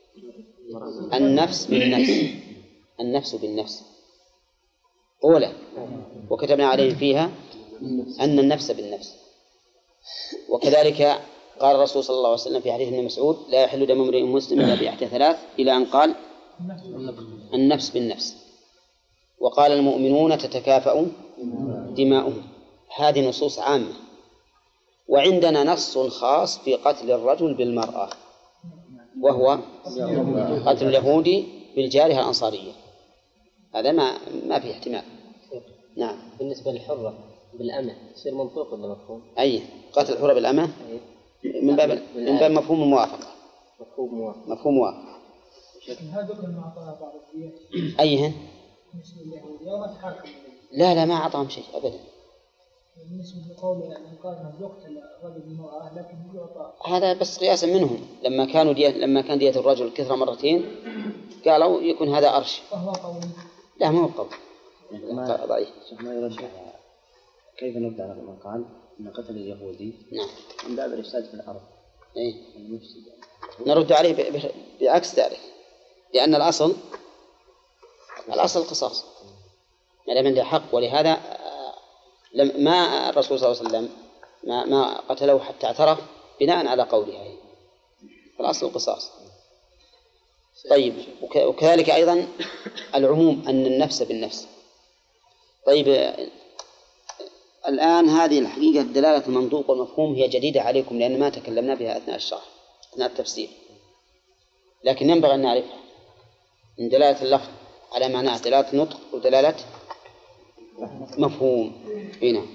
النفس بالنفس أولى، وكتبنا عليه فيها أن النفس بالنفس. وكذلك قال الرسول صلى الله عليه وسلم في حديث ابن مسعود لا يحل دم امرئ مسلم إلا بإحدى ثلاث، إلى أن قال النفس بالنفس، وقال المؤمنون تتكافأ دماؤهم. هذه نصوص عامة، وعندنا نص خاص في قتل الرجل بالمرأة وهو قتل اليهودي بالجارية الأنصارية، هذا ما في احتمال. نعم.
بالنسبة للحرة بالأمة يصير منطوق ولا مفهوم؟
أي قتل الحرة بالأمة من باب مفهوم الموافقة. مفهوم موافقة.
هذا ما أعطاها بعض الديات.
أيهن؟
بالنسبة لليهود يوم تحاكم.
لا ما أعطاهم شيء أبدا.
بالنسبة لقوله أنه قال يقتل الرجل بالمرأة لكن يعطى.
هذا بس قياسا منهم لما كان دية الرجل كثرة مرتين قالوا يكون هذا أرش.
فهو قول.
لا ما هو قول. ضعيف.
ما يرجع كيف نبدأ على من قال أن قتل اليهودي
نعم
من باب الإفساد في الأرض.
إيه. نرد عليه بعكس ذلك لأن الأصل القصاص ما دام عنده حق. ولهذا ما الرسول صلى الله عليه وسلم ما قتله حتى اعترف بناء على قوله. الأصل القصاص. طيب وكذلك أيضا العموم أن النفس بالنفس. طيب الآن هذه الحقيقة دلالة المنطوق والمفهوم هي جديدة عليكم لأن ما تكلمنا بها أثناء الشرح أثناء التفسير، لكن ينبغي أن نعرفها من دلالة اللفظ على معناه دلالة نطق ودلالة مفهوم. هنا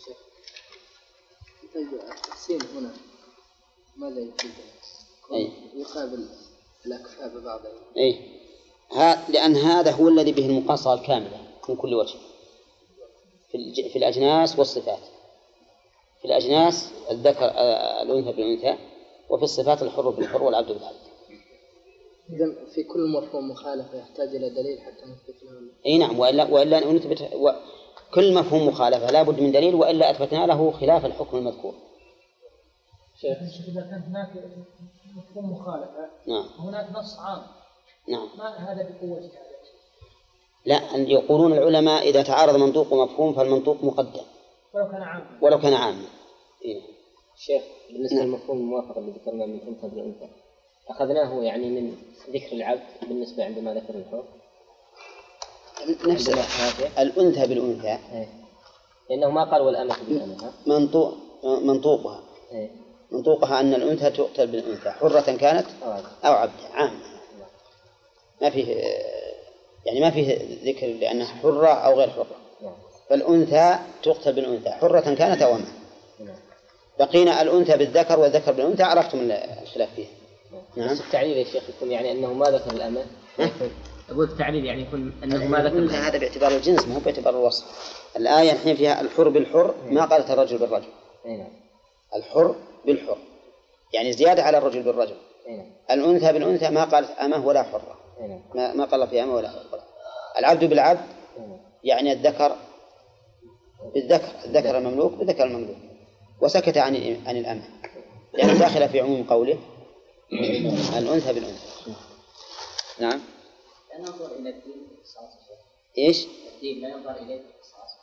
طيب التقسيم هنا ماذا يفيد؟ يقابل الأكفاء ببعضها.
لأن هذا هو الذي به المقاصة الكاملة من كل وجه في الأجناس والصفات. في الأجناس الذكر الأنثى بالأنثى، وفي الصفات الحر بالحر والعبد بالعبد.
إذن في كل مفهوم مخالفة يحتاج إلى دليل حتى نثبت له.
أي نعم، وإلا نثبت كل مفهوم مخالفة لا بد من دليل وإلا أثبتنا له خلاف الحكم المذكور.
شيخ إذا كان هناك مفهوم مخالفة
نعم
هناك نص عام.
نعم.
ما هذا بقوة هذا؟
لا، يقولون العلماء إذا تعارض منطوق ومفهوم فالمنطوق مقدم ولو كان عاما.
شيخ بالنسبة للمفهوم الموافق اللي ذكرنا من أنثى بالأنثى أخذناه يعني من ذكر العبد بالنسبة عندما ذكر الحر
نفس الأنثى بالأنثى
لأنه ما قال والأمة بالأمة.
منطوقها أن الأنثى تقتل بالأنثى حرة كانت أو عبدا عام. ما فيه ذكر لأنها حرة أو غير حرة. فالأنثى تقتل بالأنثى حرة كانت أو أمة. بقينا الأنثى بالذكر والذكر بالأنثى عرفتم الخلاف فيه.
نعم. بس التعليل يا شيخ يكون يعني أنه ما ذكر الأمة. أقول التعليل يعني يكون أنه ما ذكر الأمة.
هذا باعتبار الجنس ما هو باعتبار الوصف. الآية الحين فيها الحر بالحر ما قالت الرجل بالرجل. الحر بالحر يعني زيادة على الرجل بالرجل. الأنثى بالأنثى ما قالت أمه ولا حرة. ما قال في أمه ولا حرة. العبد بالعبد يعني الذكر بالذكر، الذكر المملوك بالذكر المملوك، وسكت عن الأمة لأنه داخل في عموم قوله الأنثى بالأنثى. نعم.
لا ننظر إلى الدين قصاص.
إيش؟
الدين لا ينظر إليه قصاص.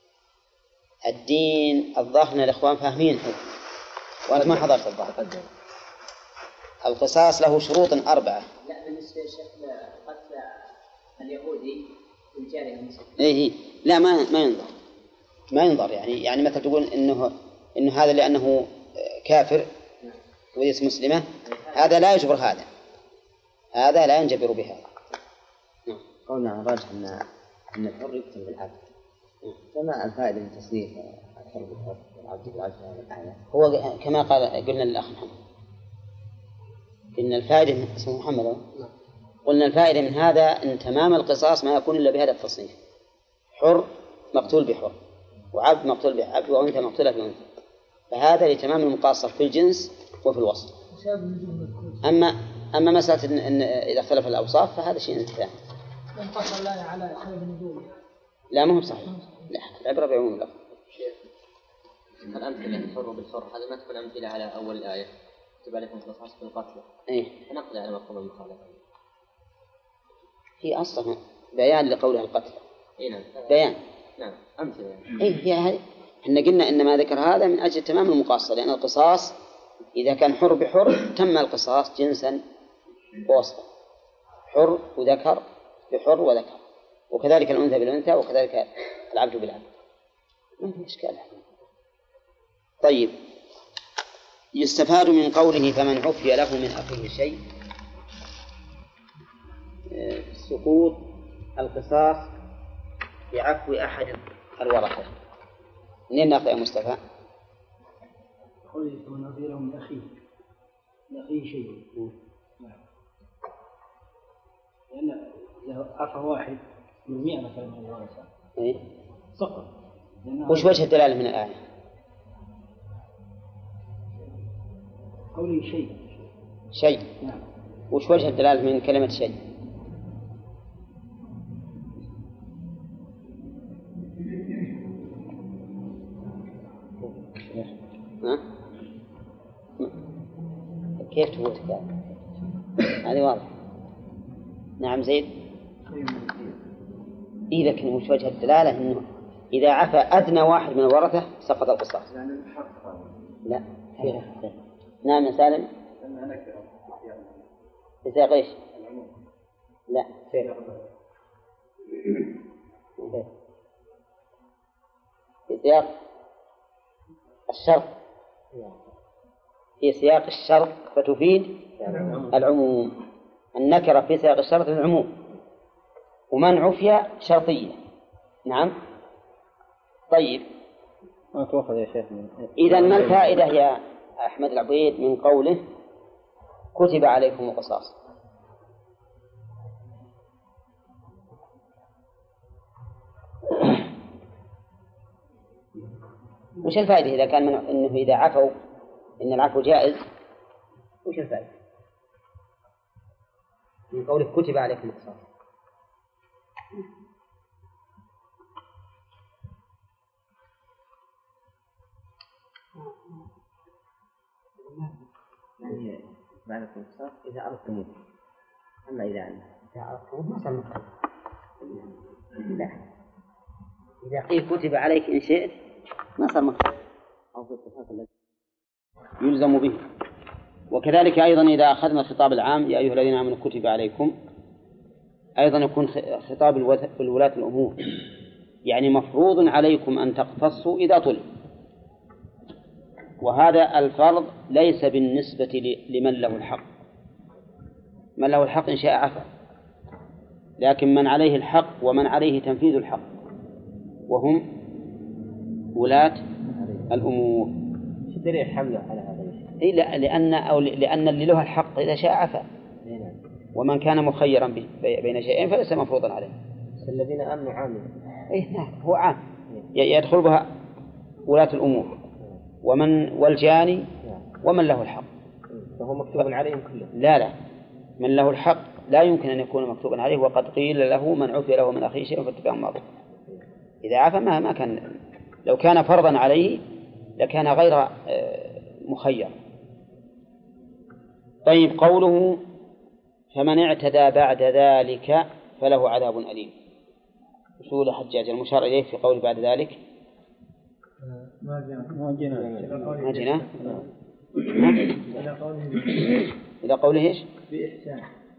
الدين الظاهر الإخوان فاهمين وأنت ما حضرت الظاهر. القصاص له شروط 4.
لا بالنسبة للشيخ قتل اليهودي بالجارية
المسلمة. لا ما ينظر يعني مثل تقول إنه هذا لأنه كافر وليس مسلمة، هذا لا يجبر هذا لا ينجبر بهذا.
قولنا عن الراجح أن الحر يقتل بالعبد، فما الفائدة من تصنيف الحر بالحر والعبد بالعبد في هذه الآية؟
هو كما قلنا للأخ محمد، قلنا الفائدة اسمه محمد، قلنا الفائدة من هذا أن تمام القصاص ما يكون إلا بهذا التصنيف: حر مقتول بحر، وعبد مقتول بعبد، وأنثى مقتولة بأنثى. فهذا لتمام المقاصة في الجنس وفي الوصف. أما مسألة إن إذا اختلف الأوصاف فهذا شيء ثاني.
انقصر لا على سبب النزول.
لا ما هو صحيح، لا العبرة بعموم اللفظ.
الأمثلة الحر بالحر هذا ما تكون أمثلة على أول الآية كتب عليكم القصاص بالقتل. فنقضي على مفهوم المخالفة.
هي أصلا بيان لقولها القتل.
نعم.
بيان.
نعم أمثلة يعني.
هي هذه. إحنا قلنا إن ما ذكر هذا من أجل تمام المقاصة، لأن القصاص إذا كان حر بحر تم القصاص جنسا ووصفا، حر وذكر بحر وذكر، وكذلك الأنثى بالأنثى، وكذلك العبد بالعبد. ما في إشكال. طيب، يستفاد من قوله فمن عفي له من أخيه شيء سقوط القصاص بعفو أحد الورثة. منين ناخذ يا مصطفى؟
قوله يكون نظيره من أخيه شيء. لأن إذا عفى واحد من 100 مثلا من الورثة سقط.
وش وجه الدلالة من الآية؟
قوله
شيء. نعم. وش وجه الدلالة من كلمة شيء؟ كيف تقول هذه واضح. نعم زيد. إذا كان وش وجه الدلالة إنه إذا عفى أدنى واحد من الورثة سقط القصاص. لا. نعم يا سالم. بسياق إيش؟ لا. في سياق الشرط. في سياق الشرط فتفيد العموم. النكرة في سياق الشرط العموم، ومن عفية شرطية. نعم. طيب
ما توخذ يا شيخ.
إذا ما الفائدة يا أحمد العبيد من قوله كتب عليكم القصاص؟ وش الفائدة إذا كان إنه إذا عفوا إن العفو جائز؟ وش الفائدة من قوله كتب عليكم القصاص؟
يعني بعد القصاص إذا أردتموه، أما إذا
أردتموه ما صار مكتوب. لا، إذا قيل كتب عليك إن شئت ما صار مكتوب أو في الاتفاق الذي يلزم به. وكذلك أيضا إذا أخذنا الخطاب العام يا أيها الذين آمنوا كتب عليكم، أيضا يكون خطاب الولاة الأمور، يعني مفروض عليكم أن تقتصوا إذا طلب. وهذا الفرض ليس بالنسبة لمن له الحق. من له الحق إن شاء عفا، لكن من عليه الحق ومن عليه تنفيذ الحق وهم ولاة الأمور.
شو دليل حمله على هذا الشيء؟
إيه لأن اللي له الحق إذا شاء عفا، ومن كان مخيرا بين شيئين فليس مفروضا عليه.
الذين آمنوا عامل.
إيه نعم هو عام يدخل بها ولاة الأمور والجاني ومن له الحق.
فهو مكتوب عليهم كلهم؟
لا، من له الحق لا يمكن أن يكون مكتوبا عليه. وقد قيل له من عفي له من أخيه شيء فاتباع معروف. إذا عفى ما كان، لو كان فرضا عليه لكان غير مخير. طيب قوله فمن اعتدى بعد ذلك فله عذاب أليم. أصول حجاج المشار إليه في قول بعد ذلك
ما
جينا إلى قوله إيش؟
بإحسان.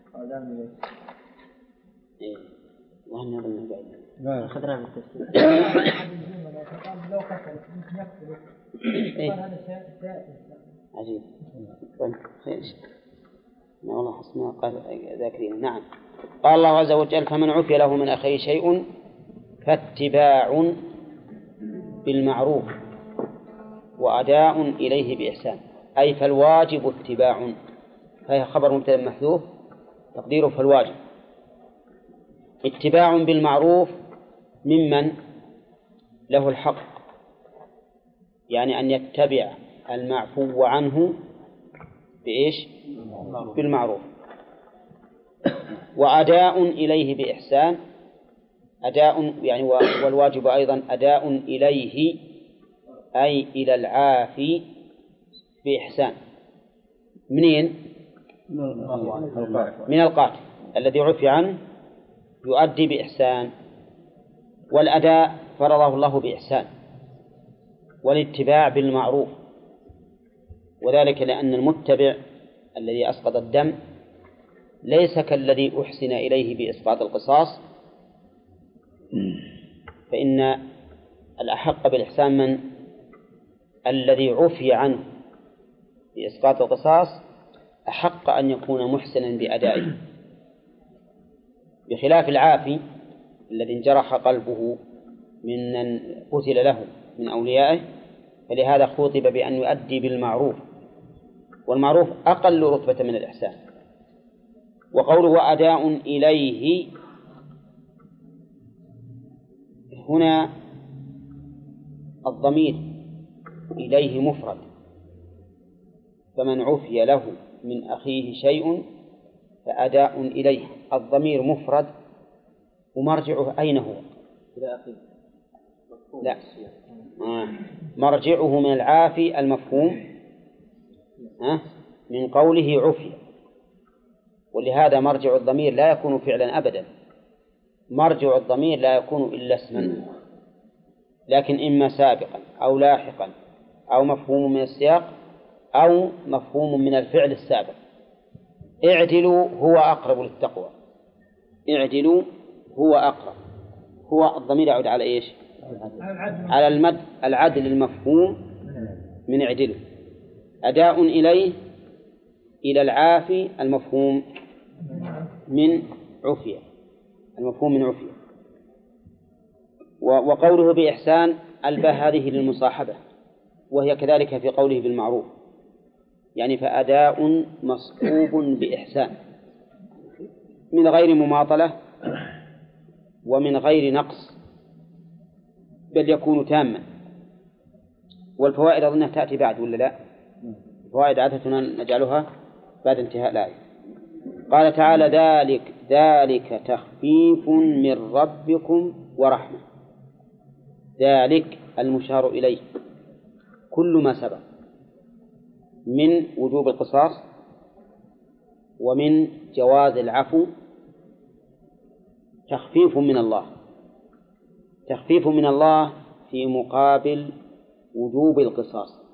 إيه وأنا أظن
لا أخذنا من التفسير.
لو قتل يقتل هذا الشيء
عجيب. طيب خير. والله حسنا قال ذاكرين. نعم. قال الله عز وجل فمن عفي له من أخيه شيء فاتباع بالمعروف وأداء إليه بإحسان. أي فالواجب اتباع، فهي خبر مبتدأ محذوف تقديره فالواجب اتباع بالمعروف ممن له الحق، يعني أن يتبع المعفو عنه بإيش؟ بالمعروف. وأداء إليه بإحسان، أداء يعني والواجب أيضا أداء إليه أي إلى العافي بإحسان. منين؟ من القاتل الذي عفي عنه يؤدي بإحسان. والأداء فرضه الله بإحسان، والاتباع بالمعروف، وذلك لأن المتبع الذي أسقط الدم ليس كالذي أحسن إليه بإسقاط القصاص، فإن الأحق بالإحسان من الذي عفي عنه بإسقاط القصاص أحق أن يكون محسنا بأدائه، بخلاف العافي الذي انجرح قلبه ممن قتل له من أوليائه فلهذا خوطب بأن يؤدي بالمعروف، والمعروف أقل رتبة من الإحسان. وقوله وأداء إليه، هنا الضمير إليه مفرد، فمن عفي له من أخيه شيء فأداء إليه. الضمير مفرد ومرجعه أين هو؟
إلى أخيه.
لا، مرجعه من العافي المفهوم من قوله عفي، ولهذا مرجع الضمير لا يكون فعلا أبدا. مرجع الضمير لا يكون إلا اسما، لكن إما سابقا أو لاحقا أو مفهوم من السياق أو مفهوم من الفعل السابق. اعدلوا هو أقرب للتقوى، اعدلوا هو أقرب. هو الضمير يعود على إيش؟ على المد العدل المفهوم من اعدلوا. أداء إليه إلى العافي المفهوم من عفية، المفهوم من عفية. وقوله بإحسان الباء هذه للمصاحبة، وهي كذلك في قوله بالمعروف، يعني فأداء مصحوب بإحسان من غير مماطلة ومن غير نقص، بل يكون تاما. والفوائد أظنها تأتي بعد ولا لا؟ الفوائد عادة نجعلها بعد انتهاء الآية. قال تعالى ذلك تخفيف من ربكم ورحمة. ذلك المشار إليه كل ما سبق من وجوب القصاص ومن جواز العفو تخفيف من الله، تخفيف من الله في مقابل وجوب القصاص،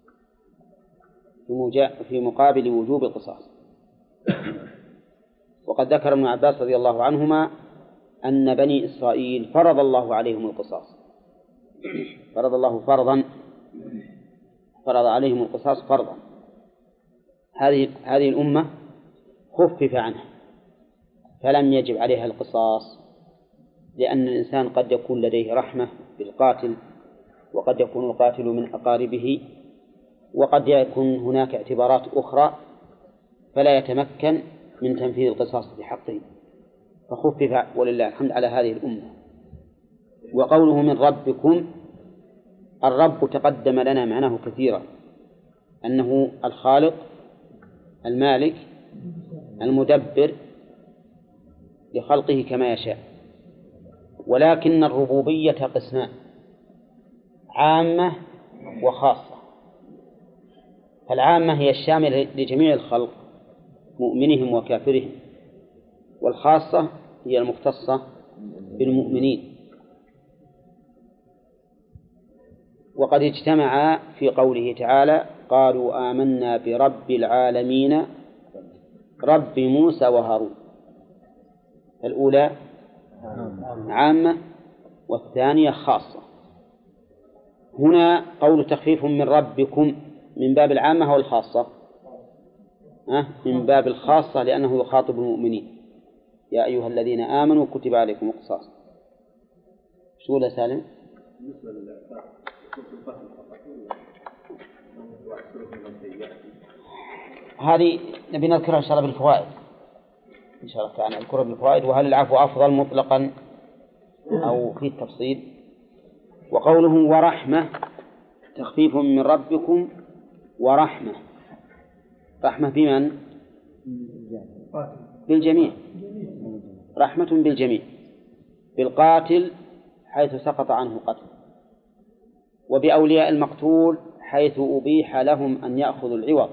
في مقابل وجوب القصاص. وقد ذكر ابن عباس رضي الله عنهما أن بني إسرائيل فرض الله عليهم القصاص، فرض الله فرض عليهم القصاص فرضا. هذه الأمة خفف عنها فلم يجب عليها القصاص، لأن الإنسان قد يكون لديه رحمة بالقاتل، وقد يكون القاتل من أقاربه، وقد يكون هناك اعتبارات أخرى فلا يتمكن من تنفيذ القصاص بحقه، فخفف ولله الحمد على هذه الأمة. وقوله من ربكم، الرب تقدم لنا معناه كثيرا، أنه الخالق المالك المدبر لخلقه كما يشاء. ولكن الربوبية قسمان، عامة وخاصة. فالعامة هي الشاملة لجميع الخلق مؤمنهم وكافرهم، والخاصة هي المختصة بالمؤمنين. وقد اجتمعا في قوله تعالى قالوا آمنا برب العالمين رب موسى وهارون. الأولى عامة والثانية خاصة. هنا قول تخفيف من ربكم من باب العامة أو الخاصة؟ من باب الخاصة، لأنه يخاطب المؤمنين يا أيها الذين آمنوا كتب عليكم القصاص. شو لا سالم؟ هذه نبي نذكرها إن شاء الله بالفوائد، إن شاء الله تعالى نذكرها بالفوائد. وهل العفو أفضل مطلقا أو في التفصيل؟ وقوله ورحمة تخفيف من ربكم ورحمة، رحمة بمن؟ بالجميع، رحمة بالجميع، بالقاتل حيث سقط عنه قتل، وبأولياء المقتول حيث أبيح لهم أن يأخذوا العوض،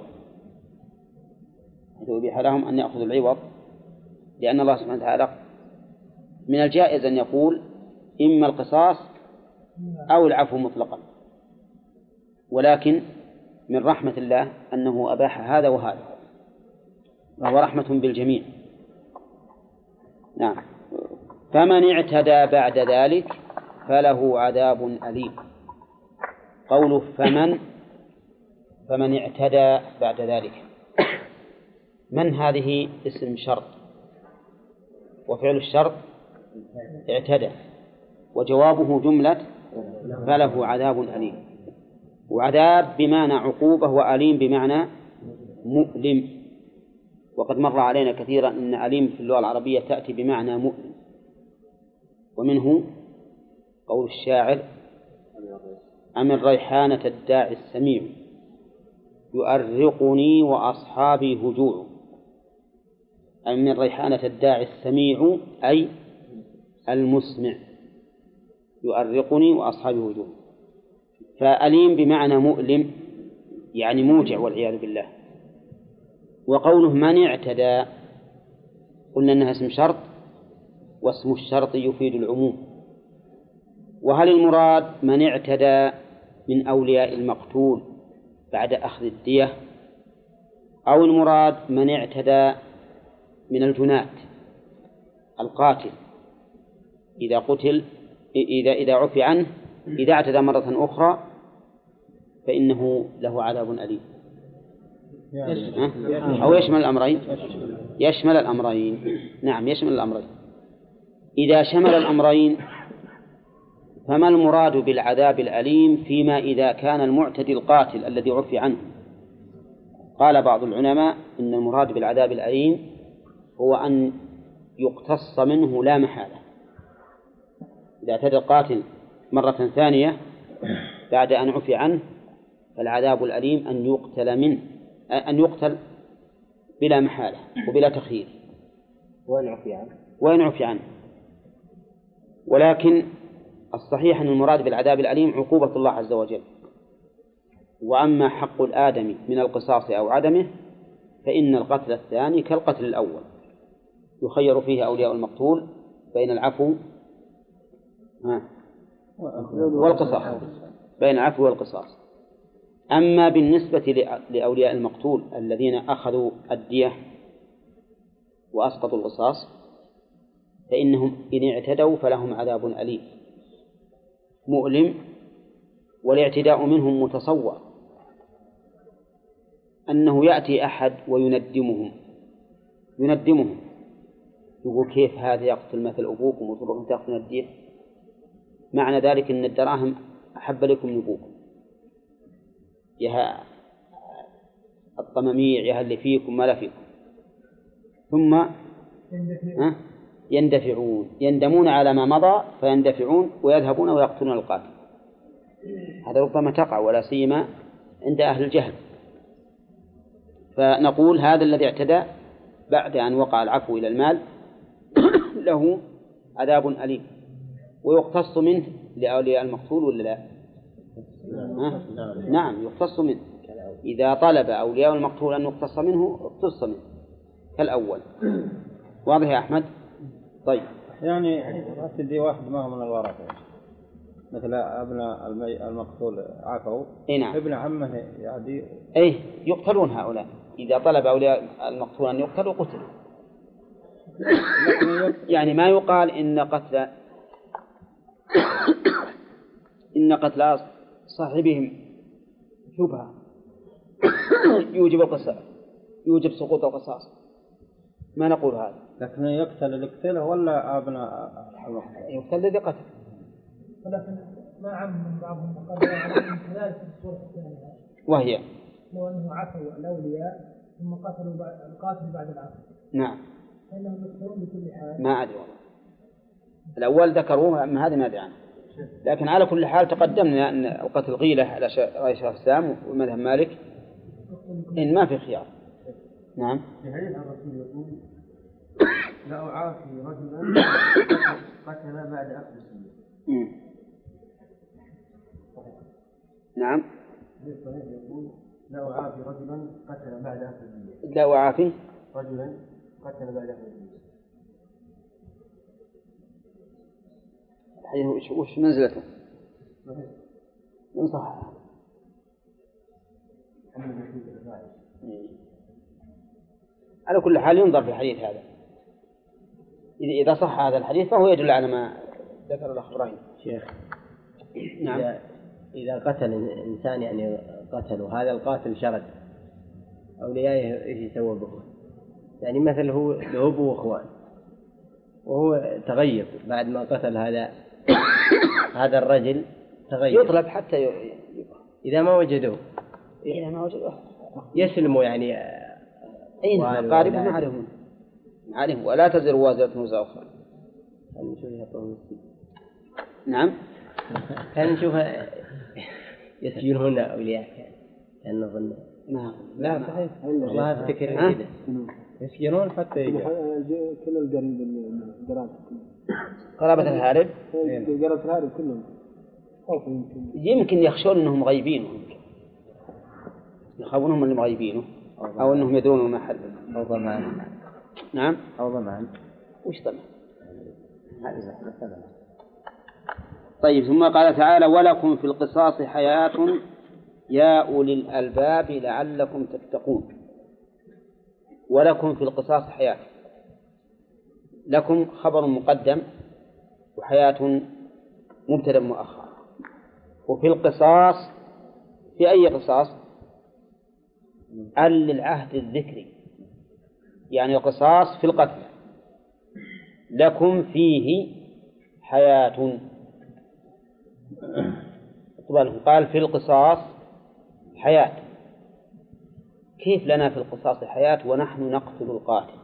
لأن الله سبحانه وتعالى من الجائز أن يقول إما القصاص أو العفو مطلقا، ولكن من رحمة الله أنه أباح هذا وهذا، وهو رحمة بالجميع. نعم. فمن اعتدى بعد ذلك فله عذاب أليم. قوله فمن اعتدى بعد ذلك، من هذه اسم شرط، وفعل الشرط اعتدى، وجوابه جملة فله عذاب أليم. وعذاب بمعنى عقوبة، وأليم بمعنى مؤلم. وقد مر علينا كثيرا أن أليم في اللغة العربية تأتي بمعنى مؤلم، ومنه قول الشاعر: أم الريحانة الداعي السميع يؤرقني وأصحابي هجوع. أم الريحانة الداعي السميع أي المسمع، يؤرقني وأصحابي هجوع. فأليم بمعنى مؤلم يعني موجع والعياذ بالله. وقوله من اعتدى قلنا أنها اسم شرط، واسم الشرط يفيد العموم. وهل المراد من اعتدى من أولياء المقتول بعد أخذ الدية، أو المراد من اعتدى من الجناة القاتل إذا قتل إذا عفي عنه، إذا اعتدى مرة أخرى فإنه له عذاب أليم؟ أو يشمل الأمرين؟ يشمل الأمرين، نعم يشمل الأمرين. إذا شمل الأمرين فما المراد بالعذاب الأليم فيما إذا كان المعتدي القاتل الذي عفي عنه؟ قال بعض العلماء إن المراد بالعذاب الأليم هو أن يقتص منه لا محالة. إذا اعتدى القاتل مرة ثانية بعد أن عفي عنه فالعذاب الأليم أن يقتل بلا محالة وبلا تخيير وإن عفي عنه. ولكن الصحيح أن المراد بالعذاب الأليم عقوبة الله عز وجل. وأما حق الآدمي من القصاص أو عدمه فإن القتل الثاني كالقتل الأول، يخير فيه أولياء المقتول بين العفو والقصاص، بين العفو والقصاص. أما بالنسبة لأولياء المقتول الذين أخذوا الدية وأسقطوا القصاص فإنهم إن اعتدوا فلهم عذاب أليم مؤلم. والاعتداء منهم متصور أنه يأتي أحد ويندمهم، يقول كيف هذا يقتل مثل أبوكم وتروحون تأخذون الدية؟ معنى ذلك أن الدراهم أحب لكم من أبوكم، يا الطماميع يا اللي فيكم ما لا فيكم. ثم يندمون على ما مضى فيندفعون ويذهبون ويقتلون القاتل. هذا ربما تقع ولا سيما عند أهل الجهل. فنقول هذا الذي اعتدى بعد أن وقع العفو إلى المال له عذاب أليم، ويقتص منه لأولياء المقتول ولا لا؟ نعم يقتص منه. إذا طلب أولياء المقتول أن يقتص منه اقتص منه كالأول. واضح يا أحمد؟ طيب
يعني تدي واحد ما هو من الورثة مثل ابن المقتول عفوا،
نعم.
ابن عمه يعدي
يقتلون هؤلاء. إذا طلب أولياء المقتول أن يقتلوا قتلوا. يعني ما يقال إن قتل صاحبهم شبهة يوجب سقوط القصاص، ما نقول هذا.
لكن يقتل اللي قتله ولا أبناء
يقتل الذي قتل.
ولكن ما عم من بعضهم قد يعلم كذلك في الصورة الثانية،
وهي
لو أنه عفوا الأولياء ثم قتلوا القاتل بعد العفو.
نعم.
فإنهم يقتلون بكل حال.
ما أدري والله. الأول ذكروه أما هذا ما أدري عنه. لكن على كل حال تقدمنا أن القتل غيلة على رأي شيخ الإسلام ومذهب مالك إن ما في خيار. نعم.
في حديث الرسول يقول لا أعافي رجلا قتل بعد أخذ السنة.
نعم.
يقول لا أعافي رجلا قتل بعد أخذ السنة.
لا أعافي
رجلا قتل بعد أخذ السنة.
وش منزلته؟ من صح. على كل حال ينظر في الحديث هذا، إذا صح هذا الحديث فهو يدل على ما ذكر الأخ إبراهيم.
شيخ
نعم.
إذا قتل إنسان يعني قتله هذا القاتل شرد أوليائه إيش يسوى به؟ يعني مثل هو له أبو وأخوان وهو تغيب بعد ما قتل هذا الرجل تغيب،
يطلب حتى
إذا ما وجدوه يسلموا يعني.
أي نعم قاربه ما عليهم ولا تزر وازرة وزر أخرى. نعم
كان نشوف يسجنون أولياء كان نظن.
لا صحيح
والله أفتكر كذا
يسجنون حتى يجي كل القريب
قرابة الهارب
قرابة الهارب كلهم
يمكن يخشون أنهم غيبينه، يخافونهم اللي مغيبينه أو أنهم يدرون ما حل
أو ضمان.
نعم
أو ضمان.
وش ضمان؟ طيب ثم قال تعالى ولكم في القصاص حياة يا أولي الألباب لعلكم تتقون. ولكم في القصاص حياة، لكم خبر مقدم وحياة مبتدأ مؤخر. وفي القصاص في أي قصاص؟ للعهد الذكري، يعني القصاص في القتل. لكم فيه حياة، قال في القصاص حياة. كيف لنا في القصاص حياة ونحن نقتل القاتل؟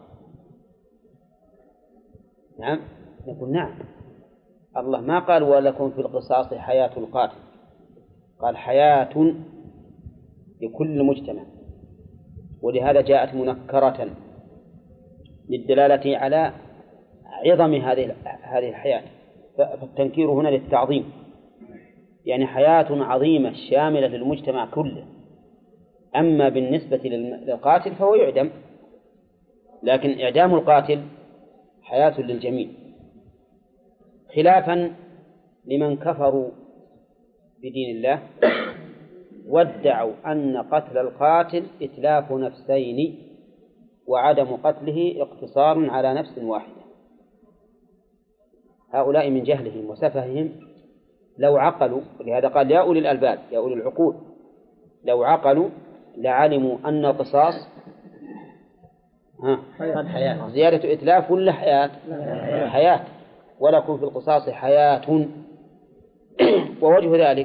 نعم نقول نعم، الله ما قال ولكم في القصاص حياة القاتل، قال حياة لكل مجتمع، ولهذا جاءت منكرة للدلالة على عظم هذه الحياة، فالتنكير هنا للتعظيم، يعني حياة عظيمة شاملة للمجتمع كله. أما بالنسبة للقاتل فهو يعدم، لكن إعدام القاتل حياة للجميع، خلافا لمن كفروا بدين الله وادعوا أن قتل القاتل إتلاف نفسين وعدم قتله اقتصار على نفس واحدة. هؤلاء من جهلهم وسفههم لو عقلوا، ولهذا قال يا أولي الألباب يا أولي العقول، لو عقلوا لعلموا أن القصاص زيادة إتلاف ولا حياة؟ حياة. ولكم في القصاص حياة. ووجه ذلك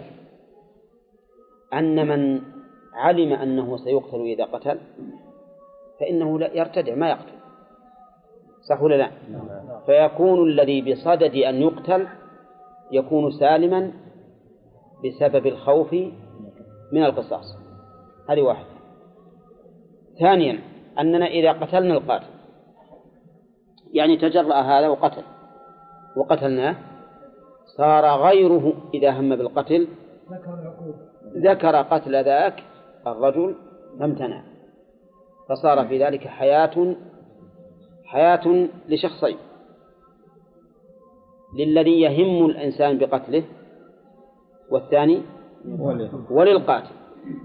أن من علم أنه سيقتل إذا قتل فإنه لا يرتدع ما يقتل، صح ولا لا؟ فيكون الذي بصدد أن يقتل يكون سالما بسبب الخوف من القصاص. هذه واحدة. ثانيا أننا إذا قتلنا القاتل يعني تجرأ هذا وقتلناه صار غيره إذا هم بالقتل ذكر قتل ذاك الرجل فامتنع، فصار في ذلك حياة لشخصين، للذي يهم الإنسان بقتله والثاني وللقاتل،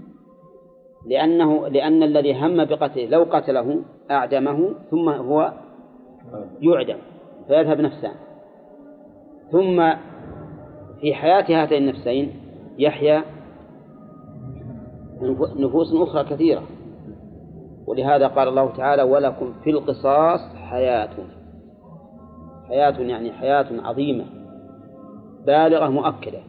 لأن الذي هم بقتله لو قتله أعدمه ثم هو يعدم فيذهب نفسان، ثم في حياة هاتين النفسين يحيا نفوس أخرى كثيرة. ولهذا قال الله تعالى ولكم في القصاص حياة يعني حياة عظيمة بالغة مؤكدة.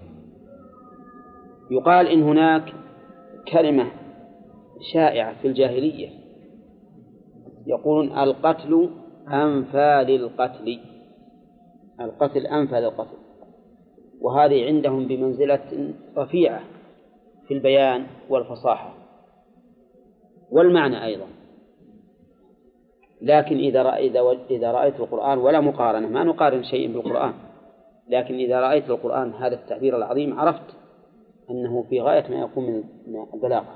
يقال إن هناك كلمة شائعة في الجاهلية يقولون القتل أنفى للقتل، القتل أنفى للقتل، وهذه عندهم بمنزلة رفيعة في البيان والفصاحة والمعنى أيضا. لكن إذا رأيت القرآن ولا مقارنة، ما نقارن شيء بالقرآن، لكن إذا رأيت القرآن هذا التعبير العظيم عرفت أنه في غاية ما يكون من البلاغة.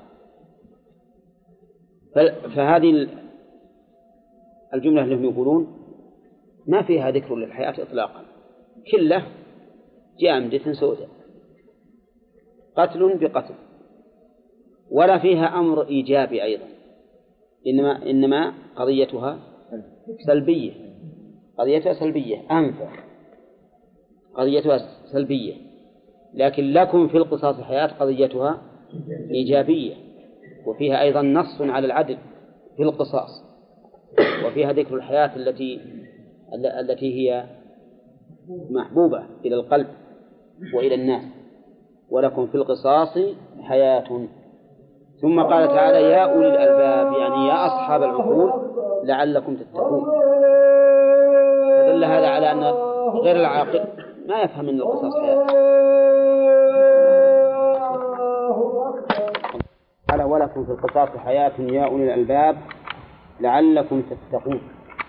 فهذه الجملة اللي هم يقولون ما فيها ذكر للحياة إطلاقا، كله جامدة سوداء، قتل بقتل، ولا فيها أمر إيجابي أيضا، إنما قضيتها سلبية، أنفى قضيتها سلبية. لكن لكم في القصاص حياة قضيتها إيجابية، وفيها أيضا نص على العدل في القصاص، وفيها ذكر الحياة التي هي محبوبة إلى القلب وإلى الناس. ولكم في القصاص حياة. ثم قال تعالى يا أولي الألباب، يعني يا أصحاب العقول لعلكم تتقون. فدل هذا على أن غير العاقل ما يفهم من القصاص حياة. قال ولكم في القصاص حياة يا أولي الألباب لعلكم تتقون.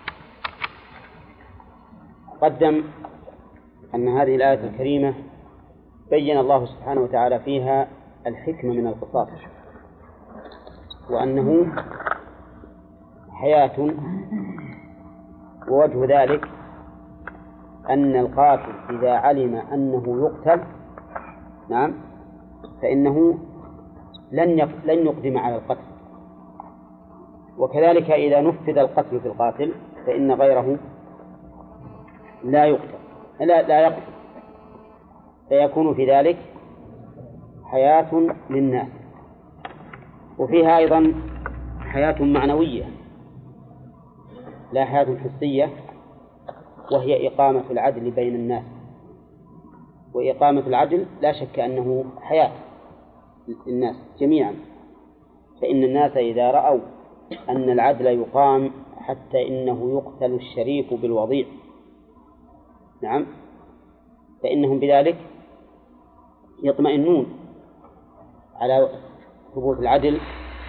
قدم أن هذه الآية الكريمة بين الله سبحانه وتعالى فيها الحكمة من القصاص، وأنه حياة. ووجه ذلك أن القاتل إذا علم أنه يقتل نعم فإنه لن يقدم على القتل، وكذلك إذا نفذ القتل في القاتل فإن غيره لا يقتل، فيكون في ذلك حياة للناس. وفيها أيضا حياة معنوية لا حياة حسية، وهي إقامة العدل بين الناس. وإقامة العدل لا شك أنه حياة للناس جميعا، فإن الناس إذا رأوا أن العدل يقام حتى إنه يقتل الشريف بالوضيع نعم فإنهم بذلك يطمئنون على ثبوت العدل،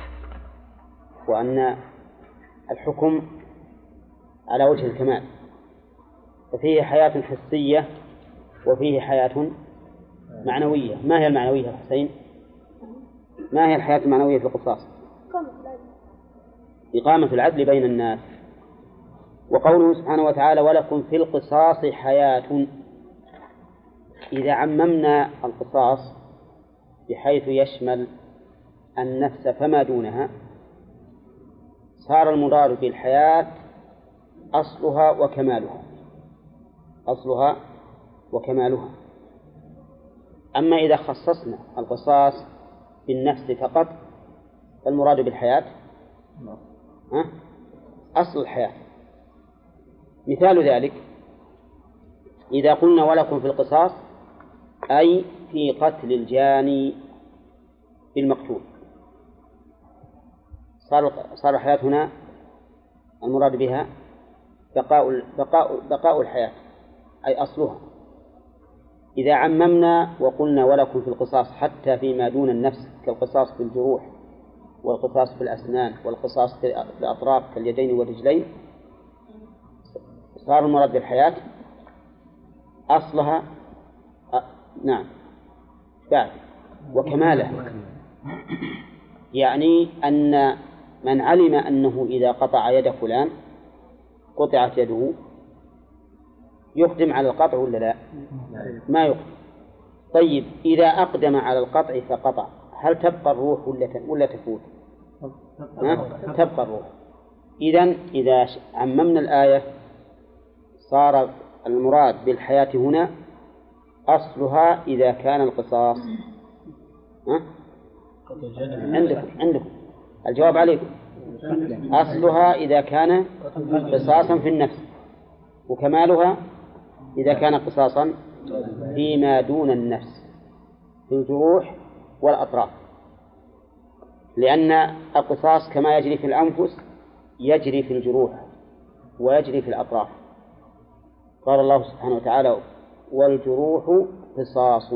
وأن الحكم على وجه الكمال. ففيه حياة حسية وفيه حياة معنوية. ما هي المعنوية يا حسين؟ ما هي الحياة المعنوية في القصاص؟ إقامة العدل بين الناس. وقوله سبحانه وتعالى ولكم في القصاص حياة، إذا عممنا القصاص بحيث يشمل النفس فما دونها صار المراد بالحياة أصلها وكمالها. أما إذا خصصنا القصاص بالنفس فقط فالمراد بالحياة أصل الحياة. مثال ذلك إذا قلنا ولكم في القصاص أي في قتل الجاني بالمقتول، صار الحياة هنا المراد بها بقاء الحياة أي أصلها. إذا عممنا وقلنا ولكم في القصاص حتى فيما دون النفس كالقصاص في الجروح والقصاص في الأسنان والقصاص في الأطراف كاليدين والرجلين، صار المراد بالحياة أصلها نعم بعد وكمالها. يعني أن من علم أنه إذا قطع يد فلان قطعت يده يقدم على القطع ولا لا؟ ما يقدم. طيب إذا أقدم على القطع فقطع هل تبقى الروح ولا تفوت؟ تبقى الروح. إذا عممنا الآية صار المراد بالحياة هنا أصلها إذا كان القصاص عندكم الجواب عليكم. أصلها إذا كان قصاصا في النفس، وكمالها إذا كان قصاصا فيما دون النفس في الجروح والأطراف، لأن القصاص كما يجري في الأنفس يجري في الجروح ويجري في الأطراف. قال الله سبحانه وتعالى والجروح قصاص،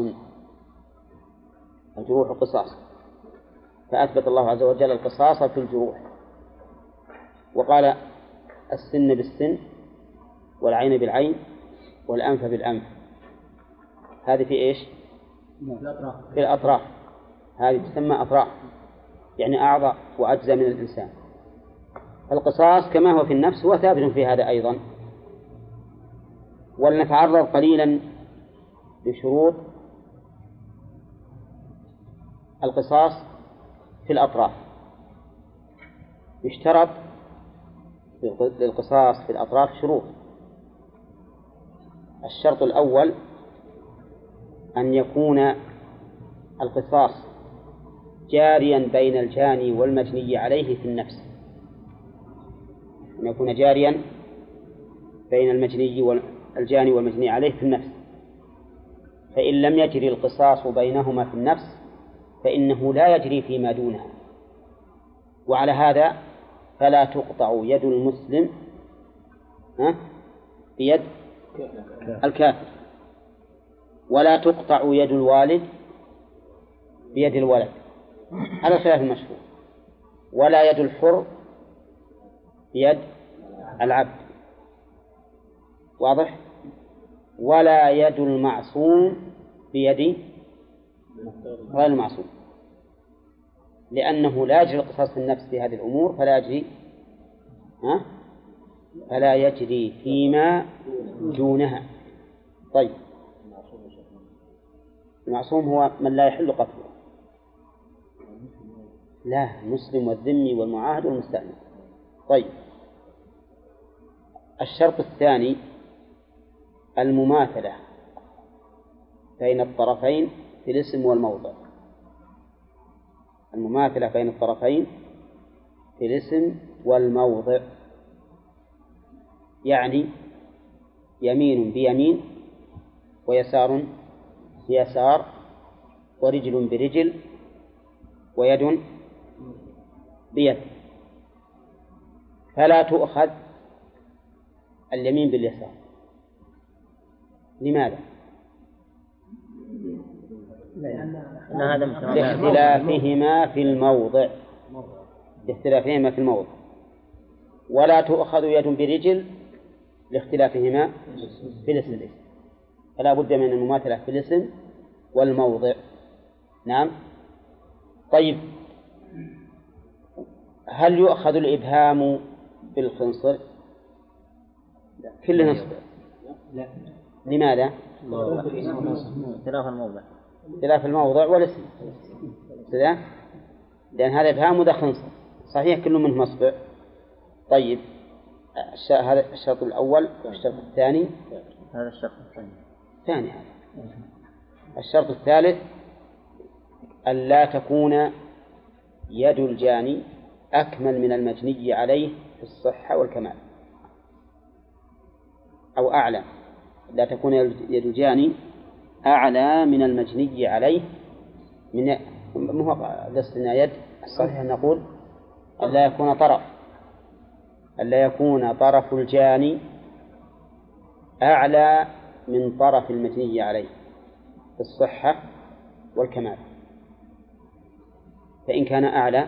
الجروح قصاص، فأثبت الله عز وجل القصاص في الجروح، وقال السن بالسن والعين بالعين والأنف بالأنف. هذه في إيش؟ في الأطراف. هذه تسمى أطراف، يعني أعضاء وأجزاء من الإنسان. القصاص كما هو في النفس هو ثابت في هذا أيضا. ولنتعرض قليلا لشروط القصاص في الأطراف. يشترط للقصاص في الأطراف شروط. الشرط الأول أن يكون القصاص جاريا بين الجاني والمجني عليه في النفس، أن يكون جاريا بين الجاني والمجني عليه في النفس. فإن لم يجري القصاص بينهما في النفس فإنه لا يجري فيما دونها. وعلى هذا فلا تقطع يد المسلم بيد الكافر، ولا تقطع يد الوالد بيد الولد على خلاف المشهور، ولا يد الحر بيد العبد، واضح؟ ولا يد المعصوم بيد غير المعصوم، لأنه لا يجري القصاص في النفس في هذه الأمور، فلا يجري فيما دونها. طيب، المعصوم هو من لا يحل قتله، لا، المسلم والذمي والمعاهد والمستأمن. طيب، الشرط الثاني المماثلة بين الطرفين في الاسم والموضع. المماثلة بين الطرفين في الاسم والموضع، يعني يمين بيمين ويسار بيسار ورجل برجل ويد بيد، فلا تؤخذ اليمين باليسار. لماذا؟ لاختلافهما في الموضع، لاختلافهما في الموضع. ولا تؤخذ يد برجل لاختلافهما في الاسم، فلا بد من المماثلة في الاسم والموضع. نعم. طيب، هل يؤخذ الإبهام بالخنصر؟ كل نصب. لماذا؟ اختلاف الموضع والاسم، لأن هذا إبهام وذا خنصر، صحيح كل منه مصبع. طيب، هذا الشرط الأول. الشرط الثاني
هذا الشرط
الثاني. الشرط الثالث ألا تكون يد الجاني أكمل من المجني عليه في الصحة والكمال، أو أعلى. لا تكون يد الجاني أعلى من المجني عليه من قصدنا يد الصحيح نقول ألا يكون طرف الجاني أعلى من طرف المجني عليه في الصحة والكمال، فإن كان أعلى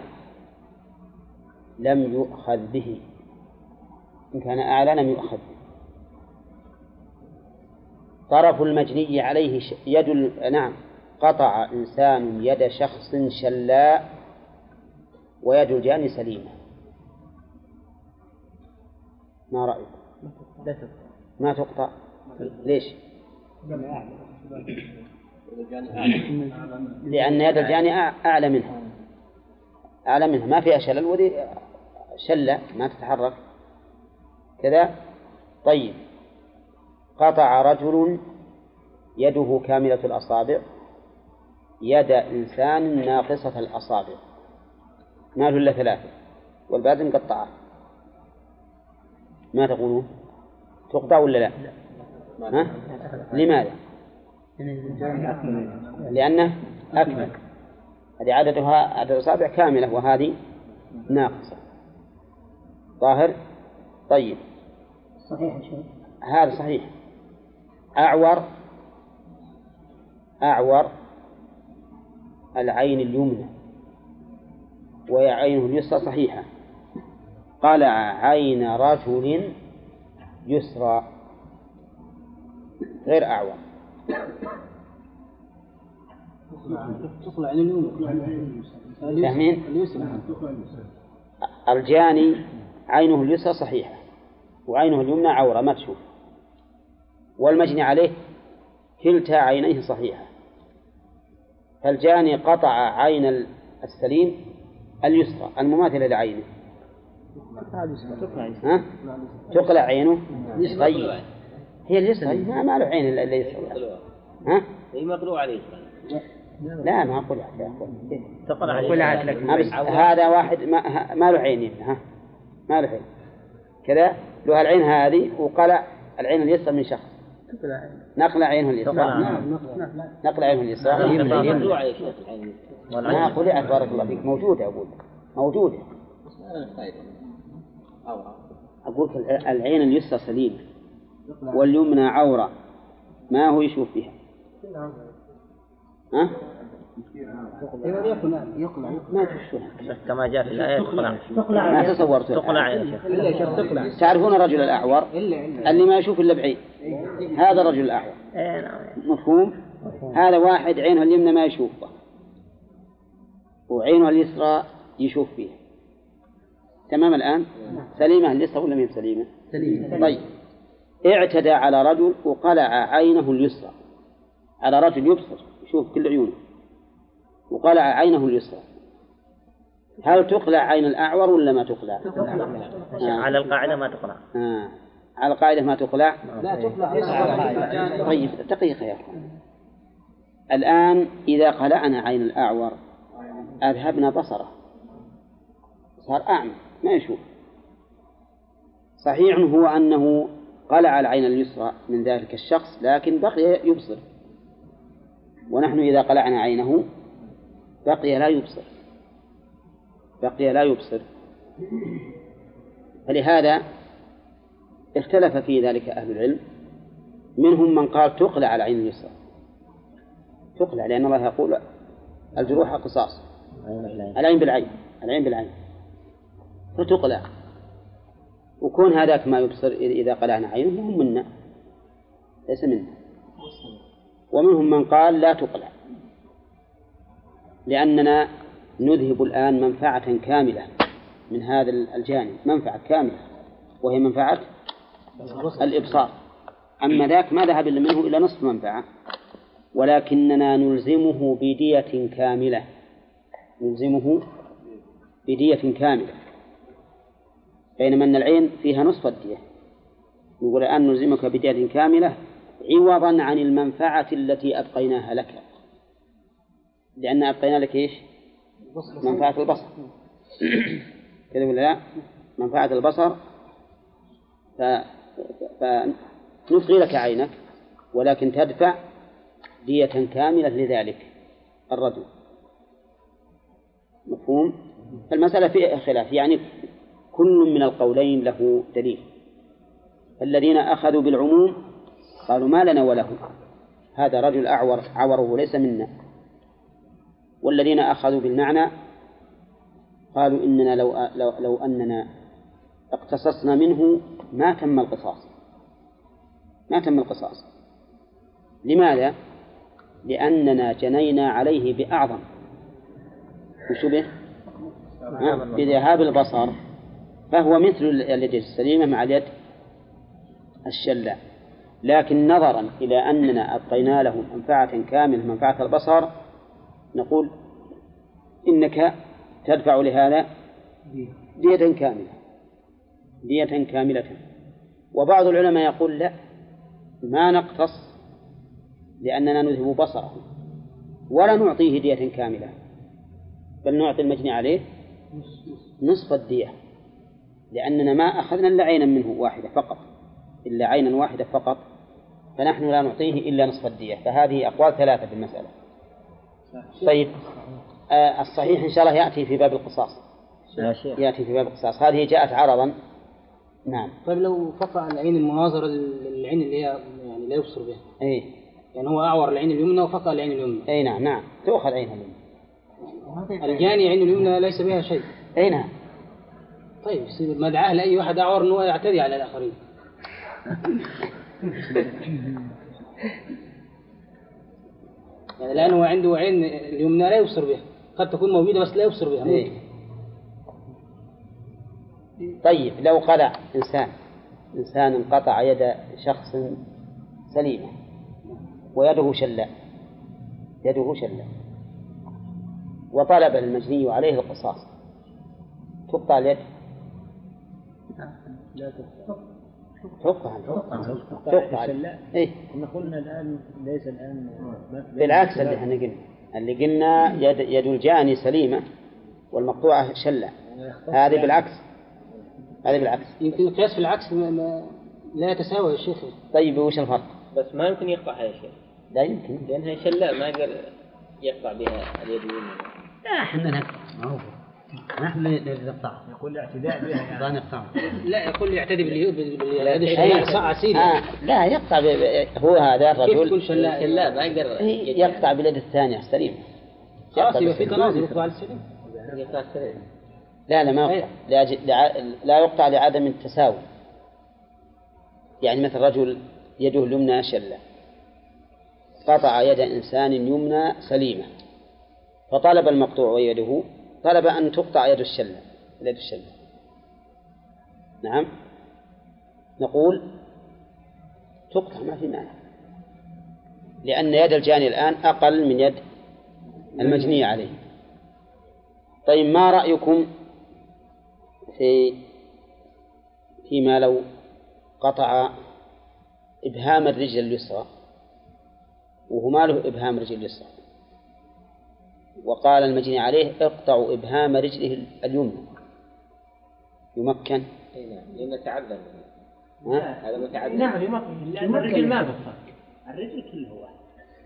لم يؤخذ به، إن كان أعلى لم يؤخذ به. طرف المجني عليه نعم، قطع إنسان يد شخص شلاء ويد الجاني سليمة، ما رأيك؟ ما تقطع. ليش؟ لأن يد الجاني أعلى منها، ما فيها شلل، ودي شلة ما تتحرك كذا. طيب، قطع رجل يده كاملة الأصابع يد إنسان ناقصة الأصابع، ما له إلا 3 والباقي مقطعة، ما تقولون؟ تقطع ولا لا؟ لماذا؟ لأنه أكمل، هذه عدد الأصابع كاملة وهذه ناقصة. ظاهر؟ طيب،
صحيح شيء
هذا صحيح. أعور العين اليمنى وعينه اليسرى صحيحة، قلع عين رجل يسرى غير أعور.
تطلع عين اليمنى،
الجاني عينه اليسرى صحيحة وعينه اليمنى عورة ما تشوف، والمجني عليه كلتا عينيه صحيحة، فالجاني قطع عين السليم اليسرى المماثلة لعينه، تقلع عينه. طيب، هي اليسرى ما له عين إلا اليسرى.
هي مقلوع عليه.
لا، ما أقول
تقلع عليه.
هذا واحد ما له عين، ما له عين كذا، له العين هذه وقلع العين اليسرى من شخص نقلع عينه اليسرى. نقلع عينه اليسرى. ما قلعت بارك الله فيك، موجودة أقول موجودة. أقول العين اليسرى سليمة واليمنى عورة، ما هو يشوف فيها. ها؟ يقلع ما تشوفها
كما جاء في الآية تقلع.
ما تصورت
تقلع.
تعرفون الرجل الأعور اللي ما يشوف إلا بعيد، هذا الرجل الأعور. مفهوم؟ هذا واحد عينه اليمنى ما يشوفه وعينه اليسرى يشوف فيها. تمام الآن؟ سليمة اليسرى ولا مين سليمة؟ سليمة. طيب اعتدى على رجل وقلع عينه اليسرى، على رجل يبصر يشوف كل عيونه وقلع عينه اليسرى، هل تقلع عين الأعور ولا ما تقلع؟
على القاعدة ما تقلع.
على القاعدة ما تقلع؟
لا تقلع.
طيب دقيقة يا أخوان، الآن إذا قلعنا عين الأعور أذهبنا بصره، صار أعمى ما يشوف. صحيح هو أنه قلع العين اليسرى من ذلك الشخص لكن بقي يبصر، ونحن إذا قلعنا عينه بقي لا يبصر. فلهذا اختلف في ذلك أهل العلم، منهم من قال تقلع العين اليسرى، تقلع لأن الله يقول الجروح قصاص، العين بالعين فتقلع، وكون هذاك ما يبصر إذا قلعنا عينه هم منا ليس منا. ومنهم من قال لا تقلع لأننا نذهب الآن منفعة كاملة من هذا الجانب، منفعة كاملة وهي منفعة الإبصار. أما ذاك ما ذهب إلا منه إلى نصف منفعة، ولكننا نلزمه بدية كاملة، بينما أن العين فيها نصف الدية. نقول الآن نلزمك بدية كاملة عوضا عن المنفعة التي أبقيناها لك، لأن أبقينا لك إيش؟ منفعة البصر كذا ولا لا؟ منفعة البصر، فنفغي لك عينك ولكن تدفع دية كاملة لذلك الرجل. مفهوم؟ المسألة فيها خلاف، يعني كل من القولين له دليل. الذين أخذوا بالعموم قالوا ما لنا وله، هذا رجل أعور عوره ليس منا. والذين أخذوا بالمعنى قالوا إننا لو أننا اقتصصنا منه ما تم القصاص. لماذا؟ لأننا جنينا عليه بأعظم وشبه بذهاب البصر، فهو مثل اليد السليمة مع اليد الشلة، لكن نظرا إلى أننا أبقينا له منفعة كاملة منفعة البصر نقول إنك تدفع لهذا دية كاملة. وبعض العلماء يقول لا، ما نقتص لأننا نذهب بصره ولا نعطيه دية كاملة، بل نعطي المجني عليه نصف الدية، لأننا ما أخذنا إلا عينا منه واحدة فقط، إلا عينا واحدة فقط، فنحن لا نعطيه إلا نصف الدية. فهذه أقوال ثلاثة في المسألة. طيب الصحيح إن شاء الله يأتي في باب القصاص، هذه جاءت عرضا. نعم.
طيب لو فقع العين المناظرة للعين اللي هي يعني لا يبصر بها، يعني هو أعور العين اليمنى وفقع العين اليمنى،
نعم تؤخذ عينها اليمنى.
الجاني عين اليمنى ليس بها شيء.
نعم.
طيب ما دعاه لأي واحد أعور أنه يعتدي على الآخرين. يعني لأنه عنده عين اليمنى لا يبصر بها، قد تكون موجودة بس لا يبصر بها.
طيب لو قلع إنسان انقطع يد شخص سليمة ويده شلة وطلب المجني عليه القصاص، تقطع اليد؟ تقطع.
قلنا الآن ليس الآن
بالعكس اللي قلنا يد الجاني سليمة والمقطوعة شلة، هذه بالعكس.
يمكن القياس في العكس لا يتساوى يا شيخ.
طيب وش الفرق؟
بس ما يمكن يقطعها يا شيخ.
لا يمكن،
لأنها شلاء ما يقدر يقطع بها اليد اليمنى.
لا احنا نقطع، ما هو نحن اللي نقطع.
يقول الاعتداء بها
نقطع.
لا يقول يعتدي باليد الشلاء
لا يقطع هو هذا الرجل
كل شلاء ما يقدر
يقطع باليد الثانية سليم.
خلاص يبقى في تنازل يقطع السليم.
لا ما يقطع، لا يقطع لعدم التساوي. يعني مثل رجل يده اليمنى شلة، قطع يد إنسان يمنى سليمة، فطلب المقطوع ويده طلب أن تقطع يد الشلة. نعم، نقول تقطع ما في مانع، لأن يد الجاني الآن أقل من يد المجني عليه. طيب ما رأيكم فيما لو قطع إبهام الرجل اليسرى وهو ما له إبهام رجل اليسرى، وقال المجني عليه اقطعوا إبهام رجله اليمنى، يمكن؟
لأنه تعذر. هذا متعذر.
نعم يمكن، لأن الرجل ما بطل، الرجل كله واحد.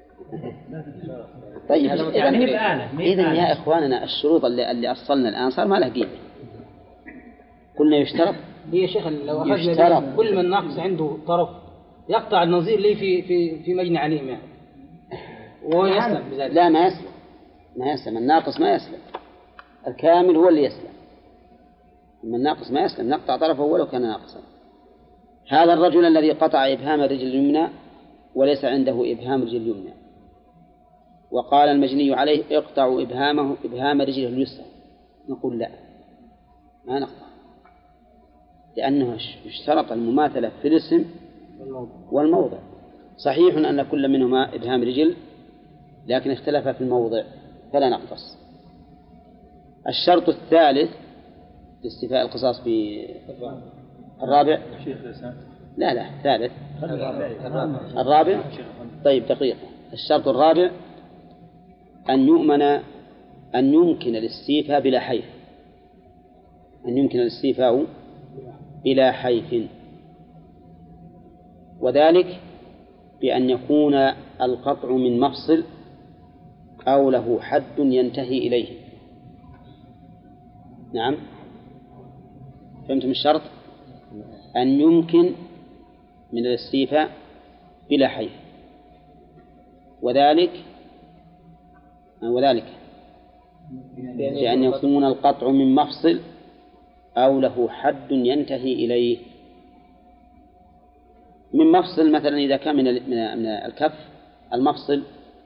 طيب إذن يا إخواننا الشروط اللي أصلنا الآن صار ما له قيمة. قلنا يشترط.
يا شيخ لو أخذنا كل من ناقص عنده طرف يقطع النظير لي في مجني عليه يعني. وهو يسلم بذلك.
لا ما يسلم الناقص ما يسلم، الكامل هو اللي يسلم. أما الناقص ما يسلم، نقطع طرفه ولو كان ناقصا. هذا الرجل الذي قطع إبهام الرجل اليمنى وليس عنده إبهام رجل اليمنى، وقال المجني عليه اقطعوا إبهام رجله اليسرى، نقول لا ما نقطع، لأنه اشترط المماثلة في الاسم والموضع. صحيح أن كل منهما إبهام رجل، لكن اختلف في الموضع فلا نقتص. الشرط الثالث لاستيفاء القصاص في الرابع. لا الثالث الرابع. طيب دقيقة. الشرط الرابع أن يمكن الاستيفاء بلا حيف. بلا حيف، وذلك بأن يكون القطع من مفصل أو له حد ينتهي إليه. نعم، فهمتم الشرط؟ أن يمكن من الاستيفاء بلا حيف، وذلك بأن يكون القطع من مفصل أو له حد ينتهي إليه. من مفصل مثلا إذا كان من الكف المفصل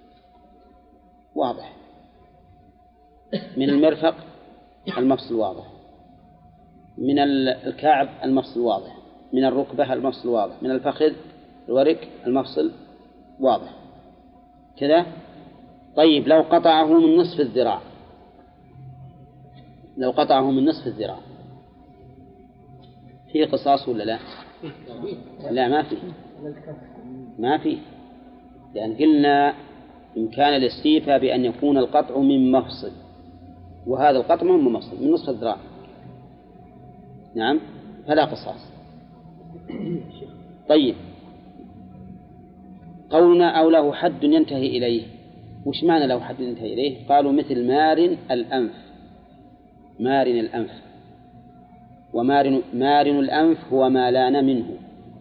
واضح، من المرفق المفصل واضح، من الكعب المفصل واضح، من الركبة المفصل واضح، من الفخذ الورك المفصل واضح كذا. طيب لو قطعه من نصف الذراع، فيه قصاص ولا لا؟ لا ما فيه، لأن قلنا إمكان الاستيفاء بأن يكون القطع من مفصل، وهذا القطع من مفصل من نصف الذراع. نعم، فلا قصاص. طيب قولنا أو له حد ينتهي إليه، وش معنى له حد ينتهي إليه؟ قالوا مثل مارن الأنف، ومارن الأنف هو ما لان منه.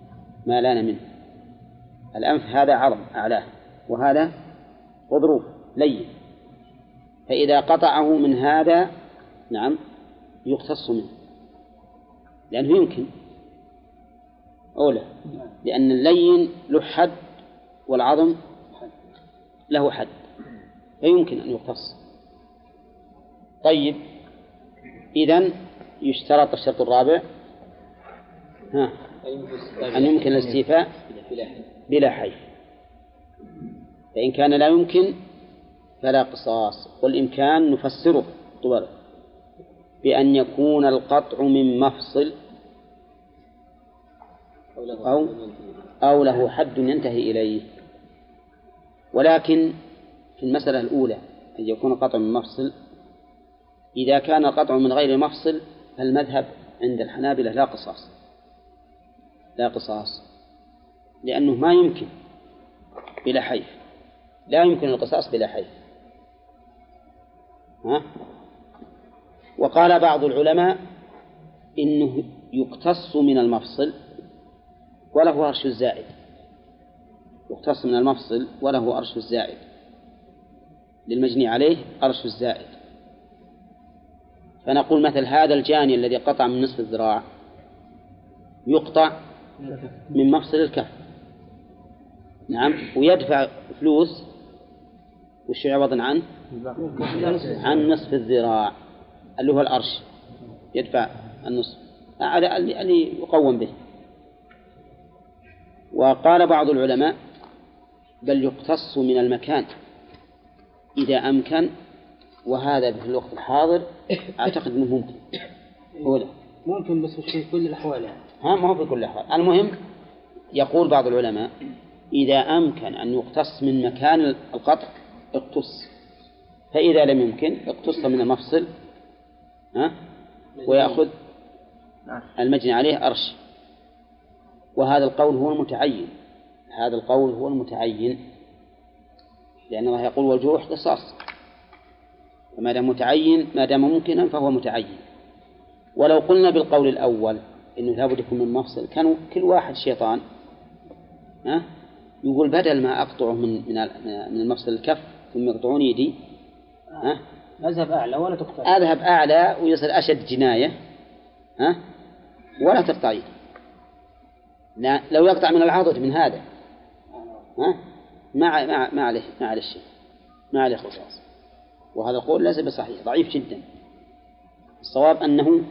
الأنف هذا عظم أعلاه، وهذا غضروف لين، فإذا قطعه من هذا نعم يقتص منه، لأنه يمكن أولى، لأن اللين له حد والعظم له حد، فيمكن أن يقتص. طيب إذن يشترط الشرط الرابع أن يمكن الاستيفاء بلا حيف، فإن كان لا يمكن فلا قصاص. والإمكان نفسره طبعا بأن يكون القطع من مفصل أو له حد ينتهي إليه. ولكن في المسألة الأولى أن يكون القطع من مفصل، إذا كان القطع من غير مفصل فالمذهب عند الحنابلة لا قصاص، لأنه ما يمكن بلا حيف، لا يمكن القصاص بلا حيف. وقال بعض العلماء إنه يقتص من المفصل وله أرش الزائد، يقتص من المفصل وله أرش الزائد، للمجني عليه أرش الزائد. فنقول مثل هذا الجاني الذي قطع من نصف الذراع يقطع من مفصل الكف، نعم، ويدفع فلوس وش عوضا عنه؟ عن نصف الذراع اللي هو الأرش، يدفع النصف، هذا اللي يقوم به. وقال بعض العلماء بل يقتص من المكان إذا أمكن، وهذا في الوقت الحاضر أعتقد أنه ممكن.
ممكن بس مش في كل الأحوال يعني.
ما هو في كل الأحوال. المهم يقول بعض العلماء إذا أمكن أن يقتص من مكان القطع اقتص، فإذا لم يمكن اقتص من المفصل ويأخذ المجني عليه أرش. وهذا القول هو المتعين، هذا القول هو المتعين، لأن الله يقول والجروح قصاص، فما دام متعين ما دام ممكنا فهو متعين. ولو قلنا بالقول الأول إنه لابد يكون من مفصل، كانوا كل واحد شيطان يقول بدل ما أقطعه من المفصل الكف ثم يقطعون يدي
أذهب أعلى ولا تقطع،
أذهب أعلى ويصل أشد جناية ولا تقطع يدي. لو يقطع من العضد من هذا ما عليه شيء، ما عليه قصاص. وهذا القول ليس بصحيح، ضعيف جدا. الصواب أن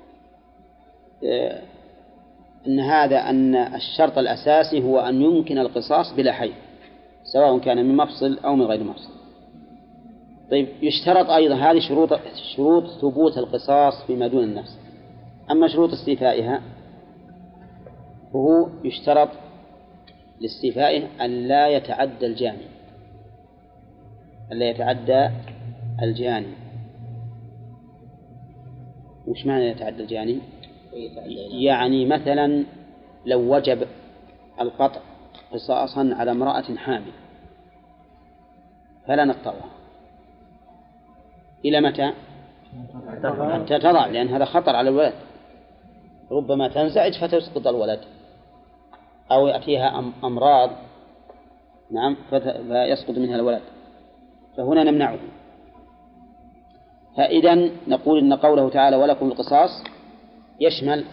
الشرط الأساسي هو أن يمكن القصاص بلا حيف، سواء كان من مفصل أو من غير مفصل. طيب، يشترط أيضا هذه شروط ثبوت القصاص فيما دون النفس. أما شروط استيفائها فهو يشترط لاستيفائه أن لا يتعدى الجاني، ألا يتعدى الجاني. وش معنى يتعدى الجاني؟ يعني مثلا لو وجب القطع قصاصا على امرأة حامل فلا نقطعها إلى متى؟ حتى تضع، لأن هذا خطر على الولد، ربما تنزعج فتسقط الولد أو يأتيها أمراض نعم فيسقط منها الولد، فهنا نمنعه. فإذا نقول إن قوله تعالى ولكم القصاص يشمل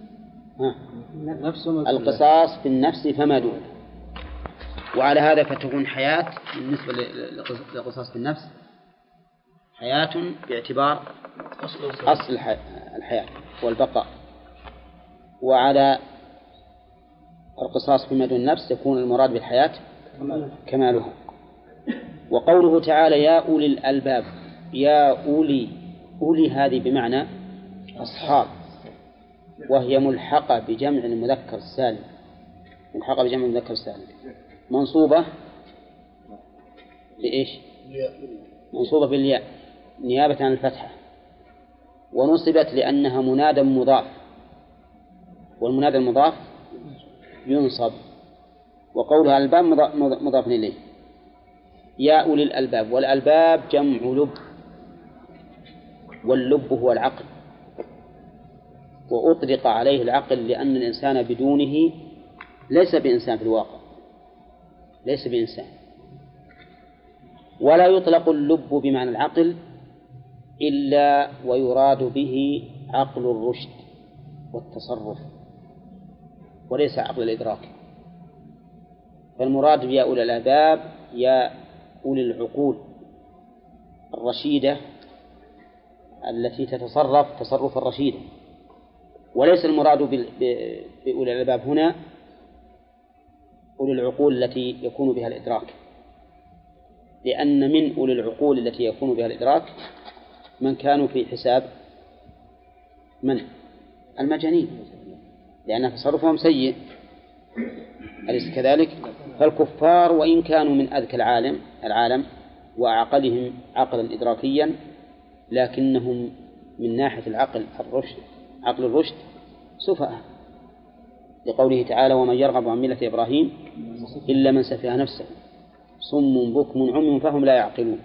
القصاص في النفس فما دون. وعلى هذا فتكون حياة بالنسبة للقصاص في النفس حياة باعتبار أصل الحياة والبقاء، وعلى القصاص فيما دون النفس يكون المراد بالحياة كمالها. وقوله تعالى يا أولي الألباب، يا أولي هذه بمعنى أصحاب، وهي ملحقة بجمع المذكر السالم، ملحقة بجمع المذكر السالم، منصوبة بإيش؟ منصوبة بالياء نيابة عن الفتحة، ونصبت لأنها منادى مضاف، والمنادى المضاف ينصب. وقولها الباب مضاف إليه. يا أولي الألباب، والألباب جمع لب، واللب هو العقل، وأطلق عليه العقل لأن الإنسان بدونه ليس بإنسان في الواقع، ليس بإنسان. ولا يطلق اللب بمعنى العقل إلا ويراد به عقل الرشد والتصرف وليس عقل الإدراك. فالمراد يا أولي الألباب يا أولي العقول الرشيدة التي تتصرف تصرفا رشيدا، وليس المراد بأولي الألباب هنا أولي العقول التي يكون بها الإدراك، لأن من أولي العقول التي يكون بها الإدراك من كانوا في حساب من المجانين، لأن تصرفهم سيء، أليس كذلك؟ فالكفار وإن كانوا من أذكى العالم وأعقلهم عقلا إدراكيا، لكنهم من ناحية العقل عقل الرشد سفهاء، لقوله تعالى ومن يرغب عن ملة إبراهيم إلا من سفه نفسه صم بكم عمي فهم لا يعقلون.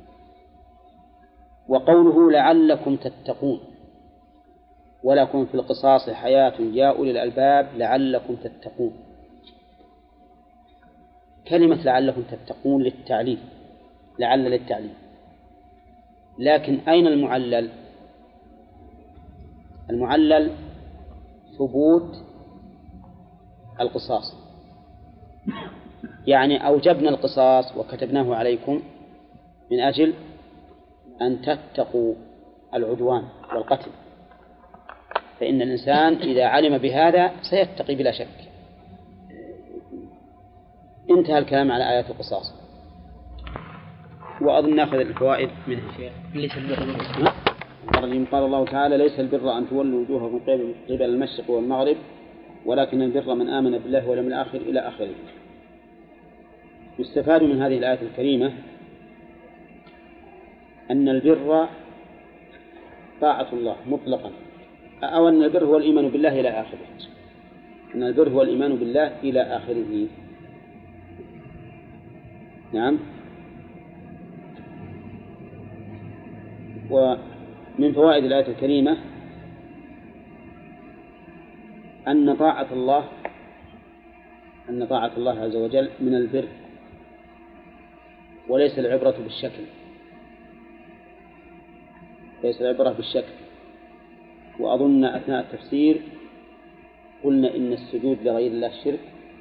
وقوله لعلكم تتقون ولكم في القصاص حياة يا أولي الألباب لعلكم تتقون. كلمة لعلكم تتقون للتعليل، لعل للتعليل، لكن أين المعلل؟ المعلل ثبوت القصاص، يعني أوجبنا القصاص وكتبناه عليكم من أجل أن تتقوا العدوان والقتل، فإن الإنسان إذا علم بهذا سيتقي بلا شك. انتهى الكلام على آيات القصاص، وأظن نأخذ الفوائد منها.
ليس البر
قال الله تعالى ليس البر أن تولوا وجوهكم قبل المشرق والمغرب ولكن البر من آمن بالله واليوم الآخر إلى آخره. يستفاد من هذه الآية الكريمة أن البر طاعة الله مطلقا، أو أن البر هو الإيمان بالله إلى آخره، أن البر هو الإيمان بالله إلى آخره. نعم. ومن فوائد الآية الكريمة أن طاعة الله عز وجل من البر، وليس العبرة بالشكل، ليس العبرة بالشكل. وأظن أثناء التفسير قلنا إن السجود لغير الله شرك،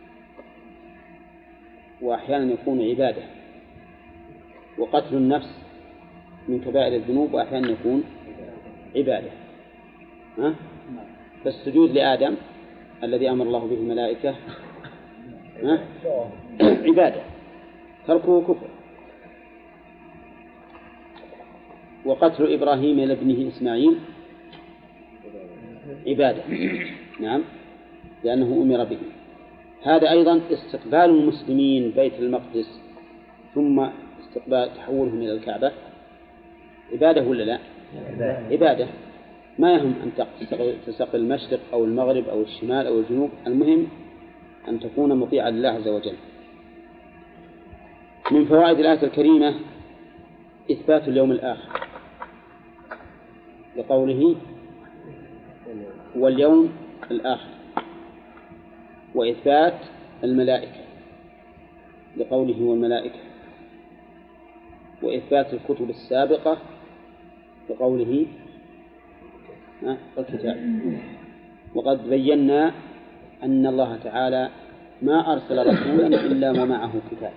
وأحيانا يكون عبادة، وقتل النفس من كبائر الذنوب وأحيانا يكون عبادة. فالسجود لآدم الذي أمر الله به الملائكة عبادة، تركه كفر. وقتل إبراهيم لابنه إسماعيل عبادة، نعم، لأنه أمر به. هذا أيضا استقبال المسلمين بيت المقدس ثم استقبال تحولهم إلى الكعبة عبادة ولا لا؟ عبادة. ما يهم أن تستقبل المشرق أو المغرب أو الشمال أو الجنوب، المهم أن تكون مطيعا لله عز وجل. من فوائد الآية الكريمة إثبات اليوم الآخر لقوله واليوم الآخر، وإثبات الملائكة لقوله والملائكة، وإثبات الكتب السابقة لقوله الكتاب. وقد بينا أن الله تعالى ما أرسل رسولا إلا ومعه كتاب،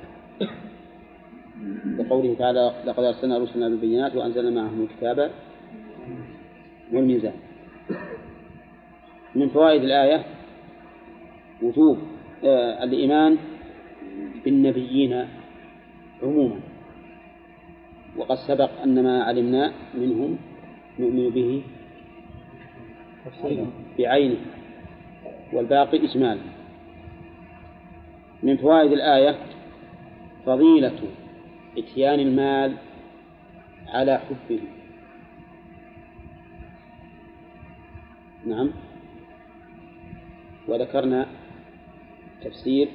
لقوله تعالى لقد أرسلنا رسلنا بالبينات وأنزلنا معهم الكتاب والميزان. من فوائد الآية وجوب الإيمان بالنبيين عموما، وقد سبق أن ما علمنا منهم نؤمن به بعينه والباقي إجمالا. من فوائد الآية فضيلة إتيان المال على حبه. نعم. وذكرنا تفسير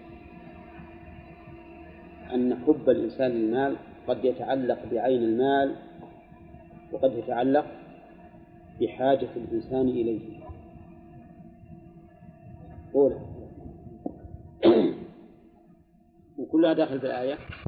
أن حب الإنسان للمال قد يتعلق بعين المال وقد يتعلق بحاجة الإنسان إليه. أولى وكلها داخل في الآية.